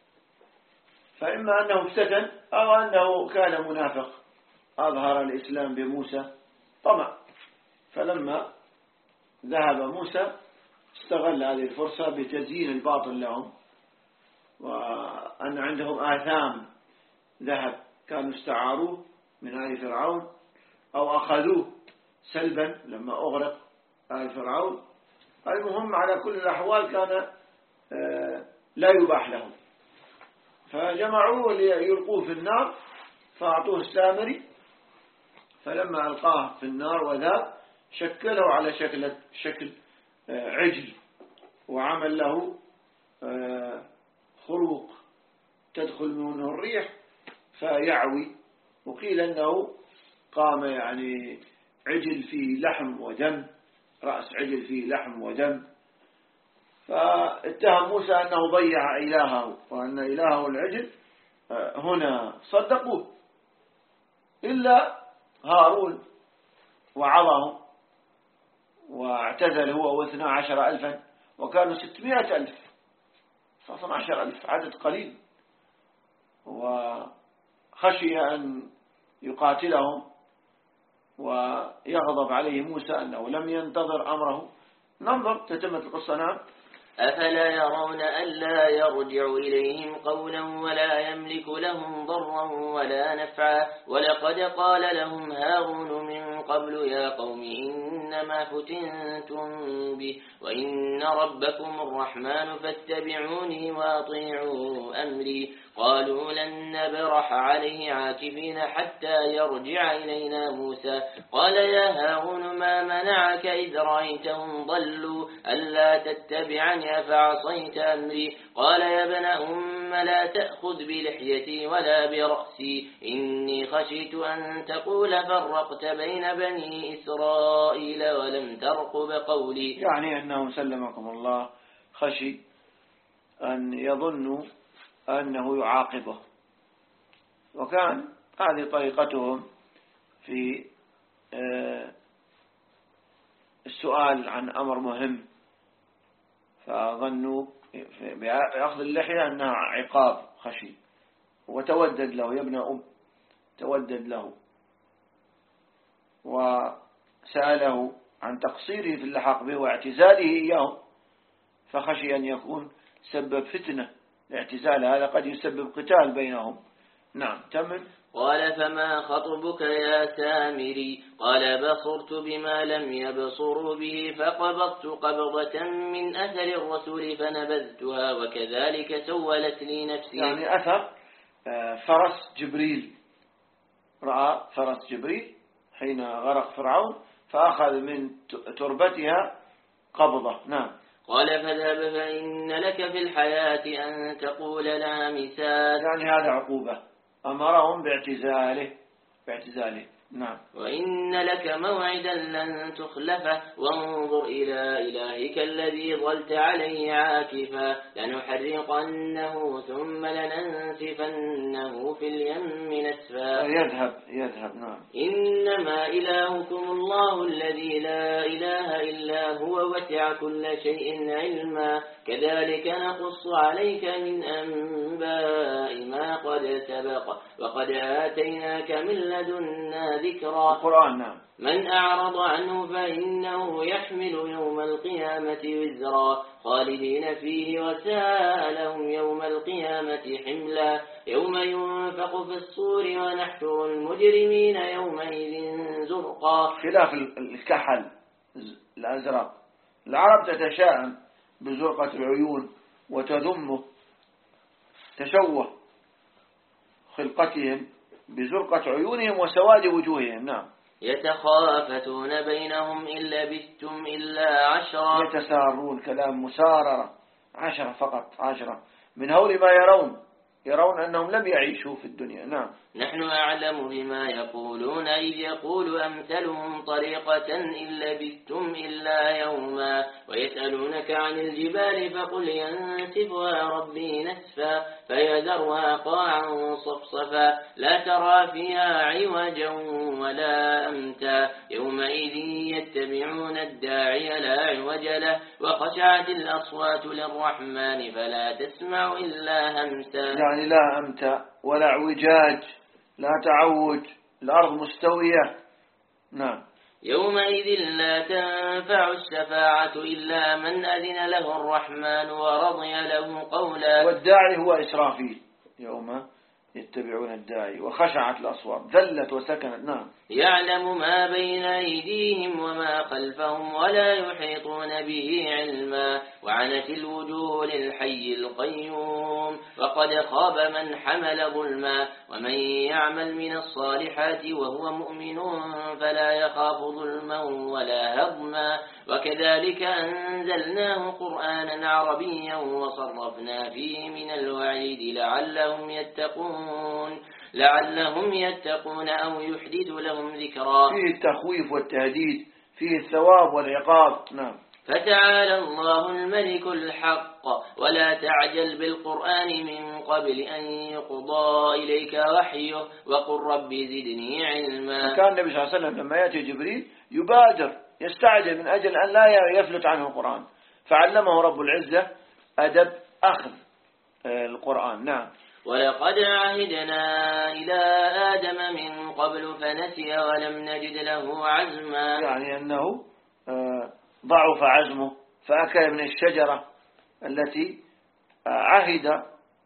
فإما أنه افتتن أو أنه كان منافق أظهر الإسلام بموسى طمع، فلما ذهب موسى استغل هذه الفرصة بتزيين الباطل لهم وأن عندهم آثام ذهب كانوا استعاروه من آل فرعون أو أخذوه سلبا لما أغرق آل فرعون. المهم على كل الأحوال كان لا يباح لهم، فجمعوه ليلقوه في النار فأعطوه السامري فلما ألقاه في النار وذاب شكله على شكل شكل عجل وعمل له خروق تدخل منه الريح فيعوي. وقيل أنه قام يعني عجل فيه لحم ودم، رأس عجل فيه لحم ودم، فاتهم موسى أنه ضيع إلهه وأن إلهه العجل. هنا صدقوه إلا هارون وعظهم واعتزل هو واثنى عشر ألفا وكانوا ستمائة ألف، فاثنى عشر ألف عدد قليل، وخشي أن يقاتلهم ويغضب عليه موسى أنه لم ينتظر أمره. ننظر تتمة القصة. نعم. أفلا يرون ألا يرجع إليهم قولا ولا يملك لهم ضرا ولا نفعا ولقد قال لهم هارون من قبل يا قوم إنما فتنتم به وإن ربكم الرحمن فاتبعوني وأطيعوا أمري قالوا لن نبرح عليه عاكفين حتى يرجع إلينا موسى قال يا هارون ما منعك إذ رأيتهم ضلوا ألا تتبعني فعصيت أمري قال يا ابن أم لا تأخذ بلحيتي ولا برأسي إني خشيت أن تقول فرقت بين بني إسرائيل ولم ترقب قولي. يعني أنه سلمكم الله خشي أن يظنوا أنه يعاقبه، وكان هذه طريقتهم في السؤال عن أمر مهم، فظنوا بأخذ اللحية أنها عقاب خشي، وتودد له يا ابن أم، تودد له وسأله عن تقصيره في اللحاق به واعتزاله إياه، فخشي أن يكون سبب فتنة الاعتزال، هذا قد يسبب قتال بينهم. نعم. تمام. قال فما خطبك يا سامري قال بصرت بما لم يبصروا به فقبضت قبضة من أثر الرسول فنبذتها وكذلك سولت لي نفسي. يعني أثر فرس جبريل، رأى فرس جبريل حين غرق فرعون فأخذ من تربتها قبضة. نعم. قال فذهب فإن لك في الحياة أن تقول لا مساس، يعني هذا عقوبة، أمرهم باعتزاله باعتزاله. نعم. وإن لك موعدا لن تخلفه وانظر إلى إلهك الذي ظلت عليه عاكفا لنحرقنه ثم لننسفنه في اليم نسفا. يذهب يذهب. نعم. إنما إلهكم الله الذي لا إله إلا هو وسع كل شيء علما كذلك نقص عليك من أنباء ما قد سبق وقد آتيناك من لدنا ذكرا. القرآن. نعم. من أعرض عنه فإنه يحمل يوم القيامة وزرا خالدين فيه وساء لهم يوم القيامة حملا يوم ينفق في الصور ونحشر المجرمين يومئذ زرقا. خلاف الكحل الأزرق، العرب تتشاءم بزرقة العيون وتذمه، تشوه خلقتهم بزرقة عيونهم وسواد وجوههم. نعم. يتخافتون بينهم إن لبثتم إلا عشرا. يتسارون، كلام مساررة، عشرة فقط، عشرة من هول ما يرون يرون أنهم لم يعيشوا في الدنيا. نعم. نحن أعلم بما يقولون إذ يقول أمثلهم طريقة إن لبثتم إلا يوما ويسألونك عن الجبال فقل ينسفها ربي نسفا فيذرها قاعا صفصفا لا ترى فيها عوجا ولا أمتا يومئذ يتبعون الداعي لا عوج له وخشعت الأصوات للرحمن فلا تسمع إلا همسا. يعني لا أمتا ولا اعوجاج، لا تعوج، الأرض مستوية. نعم. يومئذ لا تنفع الشفاعة إلا من أذن له الرحمن ورضي له قولا. والداعي هو إسرافيل، يوم يتبعون الداعي وخشعت الأصوات، ذلت وسكنت. نعم. يعلم ما بين أيديهم وما خلفهم ولا يحيطون به علما وعنت الوجوه للحي القيوم وقد خاب من حمل ظلما ومن يعمل من الصالحات وهو مؤمن فلا يخاف ظلما ولا هضما وكذلك أنزلناه قرآنا عربيا وصرفنا فيه من الوعيد لعلهم يتقون لعلهم يتقون أو يحدث لهم ذكرا. فيه التخويف والتهديد، فيه الثواب والعقاب. نعم. فتعالى الله الملك الحق ولا تعجل بالقرآن من قبل أن يقضى إليك وحيه وقل رب زدني علما. كان النبي صلى الله عليه وسلم لما يأتي جبريل يبادر يستعجل من أجل أن لا يفلت عنه القرآن، فعلمه رب العزة أدب أخذ القرآن. نعم. ولقد عهدنا إلى آدم من قبل فنسي ولم نجد له عزما، يعني أنه ضعف عزمه فأكل من الشجرة التي عهد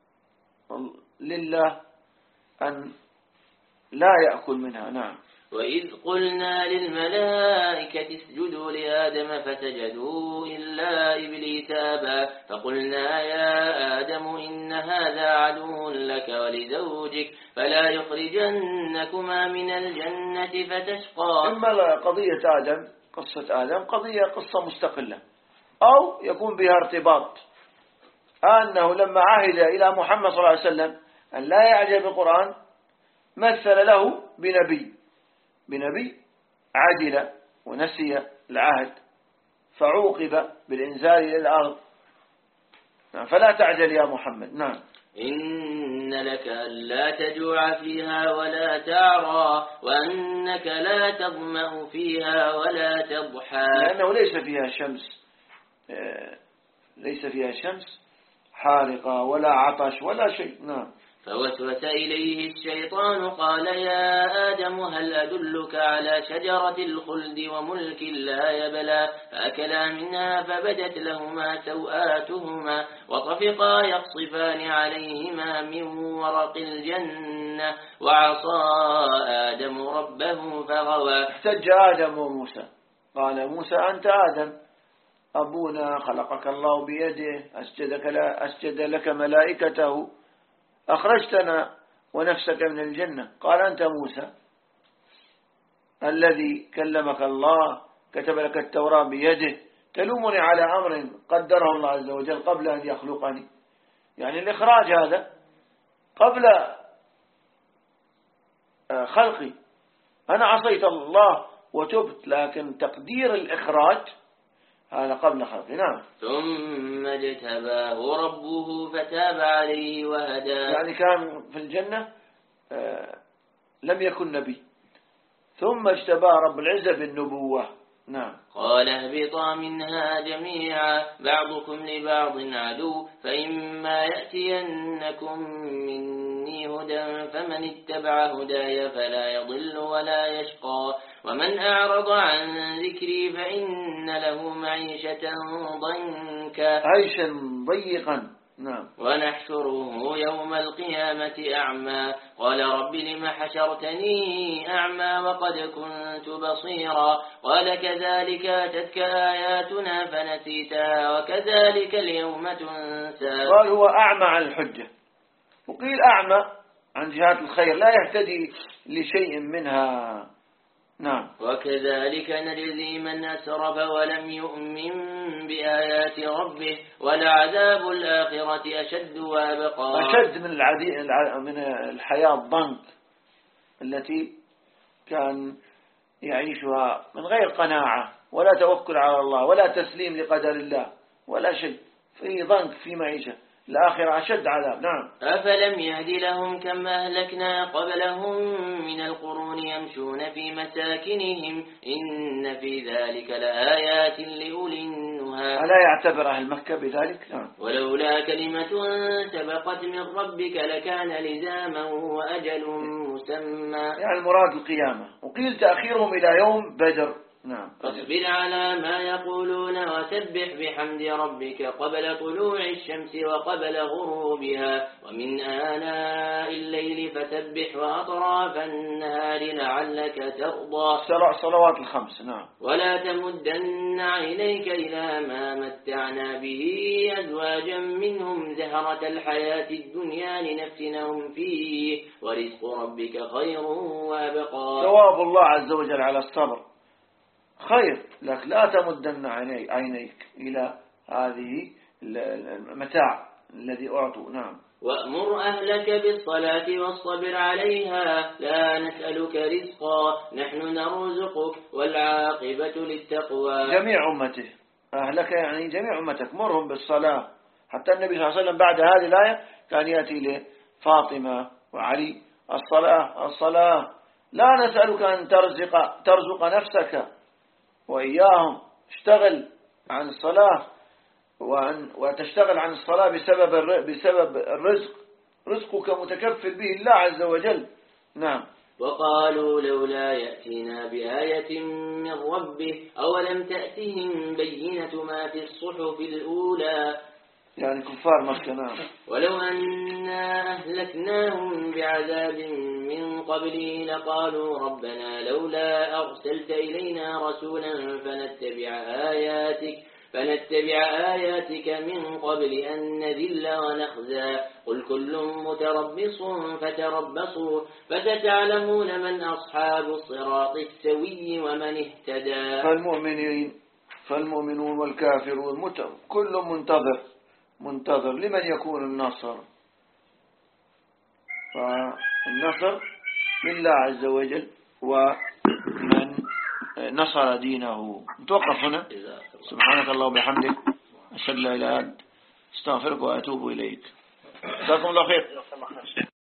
لله أن لا يأكل منها. نعم. وإذ قلنا للملائكة اسجدوا لآدم فسجدوا إلا إبليس أبى فقلنا يا آدم إن هذا عدو لك ولزوجك فلا يخرجنكما من الجنة فتشقى. إما قضية آدم قصة آدم قضية قصة مستقلة أو يكون بها ارتباط، أنه لما عهد إلى محمد صلى الله عليه وسلم أن لا يعجب بالقرآن مثل له بنبي بنبي عدل ونسي العهد فعوقب بالإنزال إلى الأرض. فلا تعجل يا محمد. نعم. إن لك ألا تجوع فيها ولا تعرى وأنك لا تظمأ فيها ولا تضحى، لأنه ليس فيها شمس ليس فيها شمس حارقة ولا عطش ولا شيء. نعم. فوسوس إليه الشيطان قال يا آدم هل أدلك على شجرة الخلد وملك لا يبلى فأكلا منها فبدت لهما سوآتهما وطفقا يقصفان عليهما من ورق الجنة وعصى آدم ربه فغوى. احتج آدم وموسى قال موسى أنت آدم أبونا خلقك الله بيده أسجدك لا أسجد لك ملائكته أخرجتنا ونفسك من الجنة. قال أنت موسى الذي كلمك الله كتب لك التوراة بيده تلومني على أمر قدره الله عز وجل قبل أن يخلقني، يعني الإخراج هذا قبل خلقي، أنا عصيت الله وتبت لكن تقدير الإخراج هذا قبل خلقه. نعم. ثم اجتباه ربه فتاب عليه وهدى، يعني كان في الجنة لم يكن نبي ثم اجتباه رب العزة بالنبوة. نعم. قال اهبطا منها جميعا بعضكم لبعض عدو فإما يأتينكم مني هدى فمن اتبع هداي فلا يضل ولا يشقى ومن أعرض عن ذكري فإن له معيشة ضنكا عيشا ضيقا. نعم. ونحشره يوم القيامة أعمى قال رب لم حشرتني أعمى وقد كنت بصيرا قال كذلك أتتك آياتنا فنسيتها وكذلك اليوم تنسى. قال هو أعمى عن الحجة وقيل أعمى عن جهات الخير لا يهتدي لشيء منها. نعم. وكذلك نجزي من أسرف ولم يؤمن بآيات ربه ولعذاب الآخرة أشد وأبقى. أشد من العدي من الحياة الضنك التي كان يعيشها من غير قناعة ولا توكل على الله ولا تسليم لقدر الله ولا شيء، في ضنك في معيشة. الآخرة أشد عذاب. نعم. أفلم يهد لهم كم أهلكنا قبلهم من القرون يمشون في مساكنهم إن في ذلك لآيات لأولي النهى. ألا يعتبر أهل مكة بذلك؟ نعم. ولولا كلمة سبقت من ربك لكان لزاما وأجل مسمى. يعني المراد القيامة وقيل تأخيرهم إلى يوم بدر. نعم. فاصبر على ما يقولون وسبح بحمد ربك قبل طلوع الشمس وقبل غروبها ومن آناء الليل فسبح وأطراف النهار لعلك ترضى. صلوات الخمس. نعم. ولا تمدن عينيك إلى ما متعنا به أزواجا منهم زهرة الحياة الدنيا لنفتنهم فيه ورزق ربك خير وأبقى. ثواب الله عز وجل على الصبر خير لك لا تمدن عينيك إلى هذه المتاع الذي أعطوا. نعم. وأمر أهلك بالصلاة واصطبر عليها لا نسألك رزقا نحن نرزقك والعاقبة للتقوى. جميع أمته أهلك يعني جميع أمتك، مرهم بالصلاة. حتى النبي صلى الله عليه وسلم بعد هذه الآية كان يأتي لفاطمة وعلي: الصلاة الصلاة، لا نسألك أن ترزق, ترزق نفسك وإياهم، اشتغل عن الصلاة وأن وتشتغل عن الصلاة بسبب بسبب الرزق، رزقك متكفل به الله عز وجل. نعم. وقالوا لولا يأتينا بآية من ربه أولم تأتهم بينة ما في الصحف الأولى، يعني كفار مكة. نعم. ولو أنا أهلكناهم بعذاب من قبله لقالوا ربنا لولا أرسلت إلينا رسولا فنتبع آياتك فنتبع آياتك من قبل أن نذل ونخزى قل كل متربص فتربصوا فستعلمون من أصحاب الصراط السوي ومن اهتدى. فالمؤمنين فالمؤمنون والكافرون مت... كل منتظر منتظر لمن يكون النصر، فالنصر لله عز وجل ومن نصر دينه. نتوقف هنا. سبحانك الله وبحمدك، أشهد لا إله إلا أنت، استغفرك وأتوب إليك. جزاكم الله خير.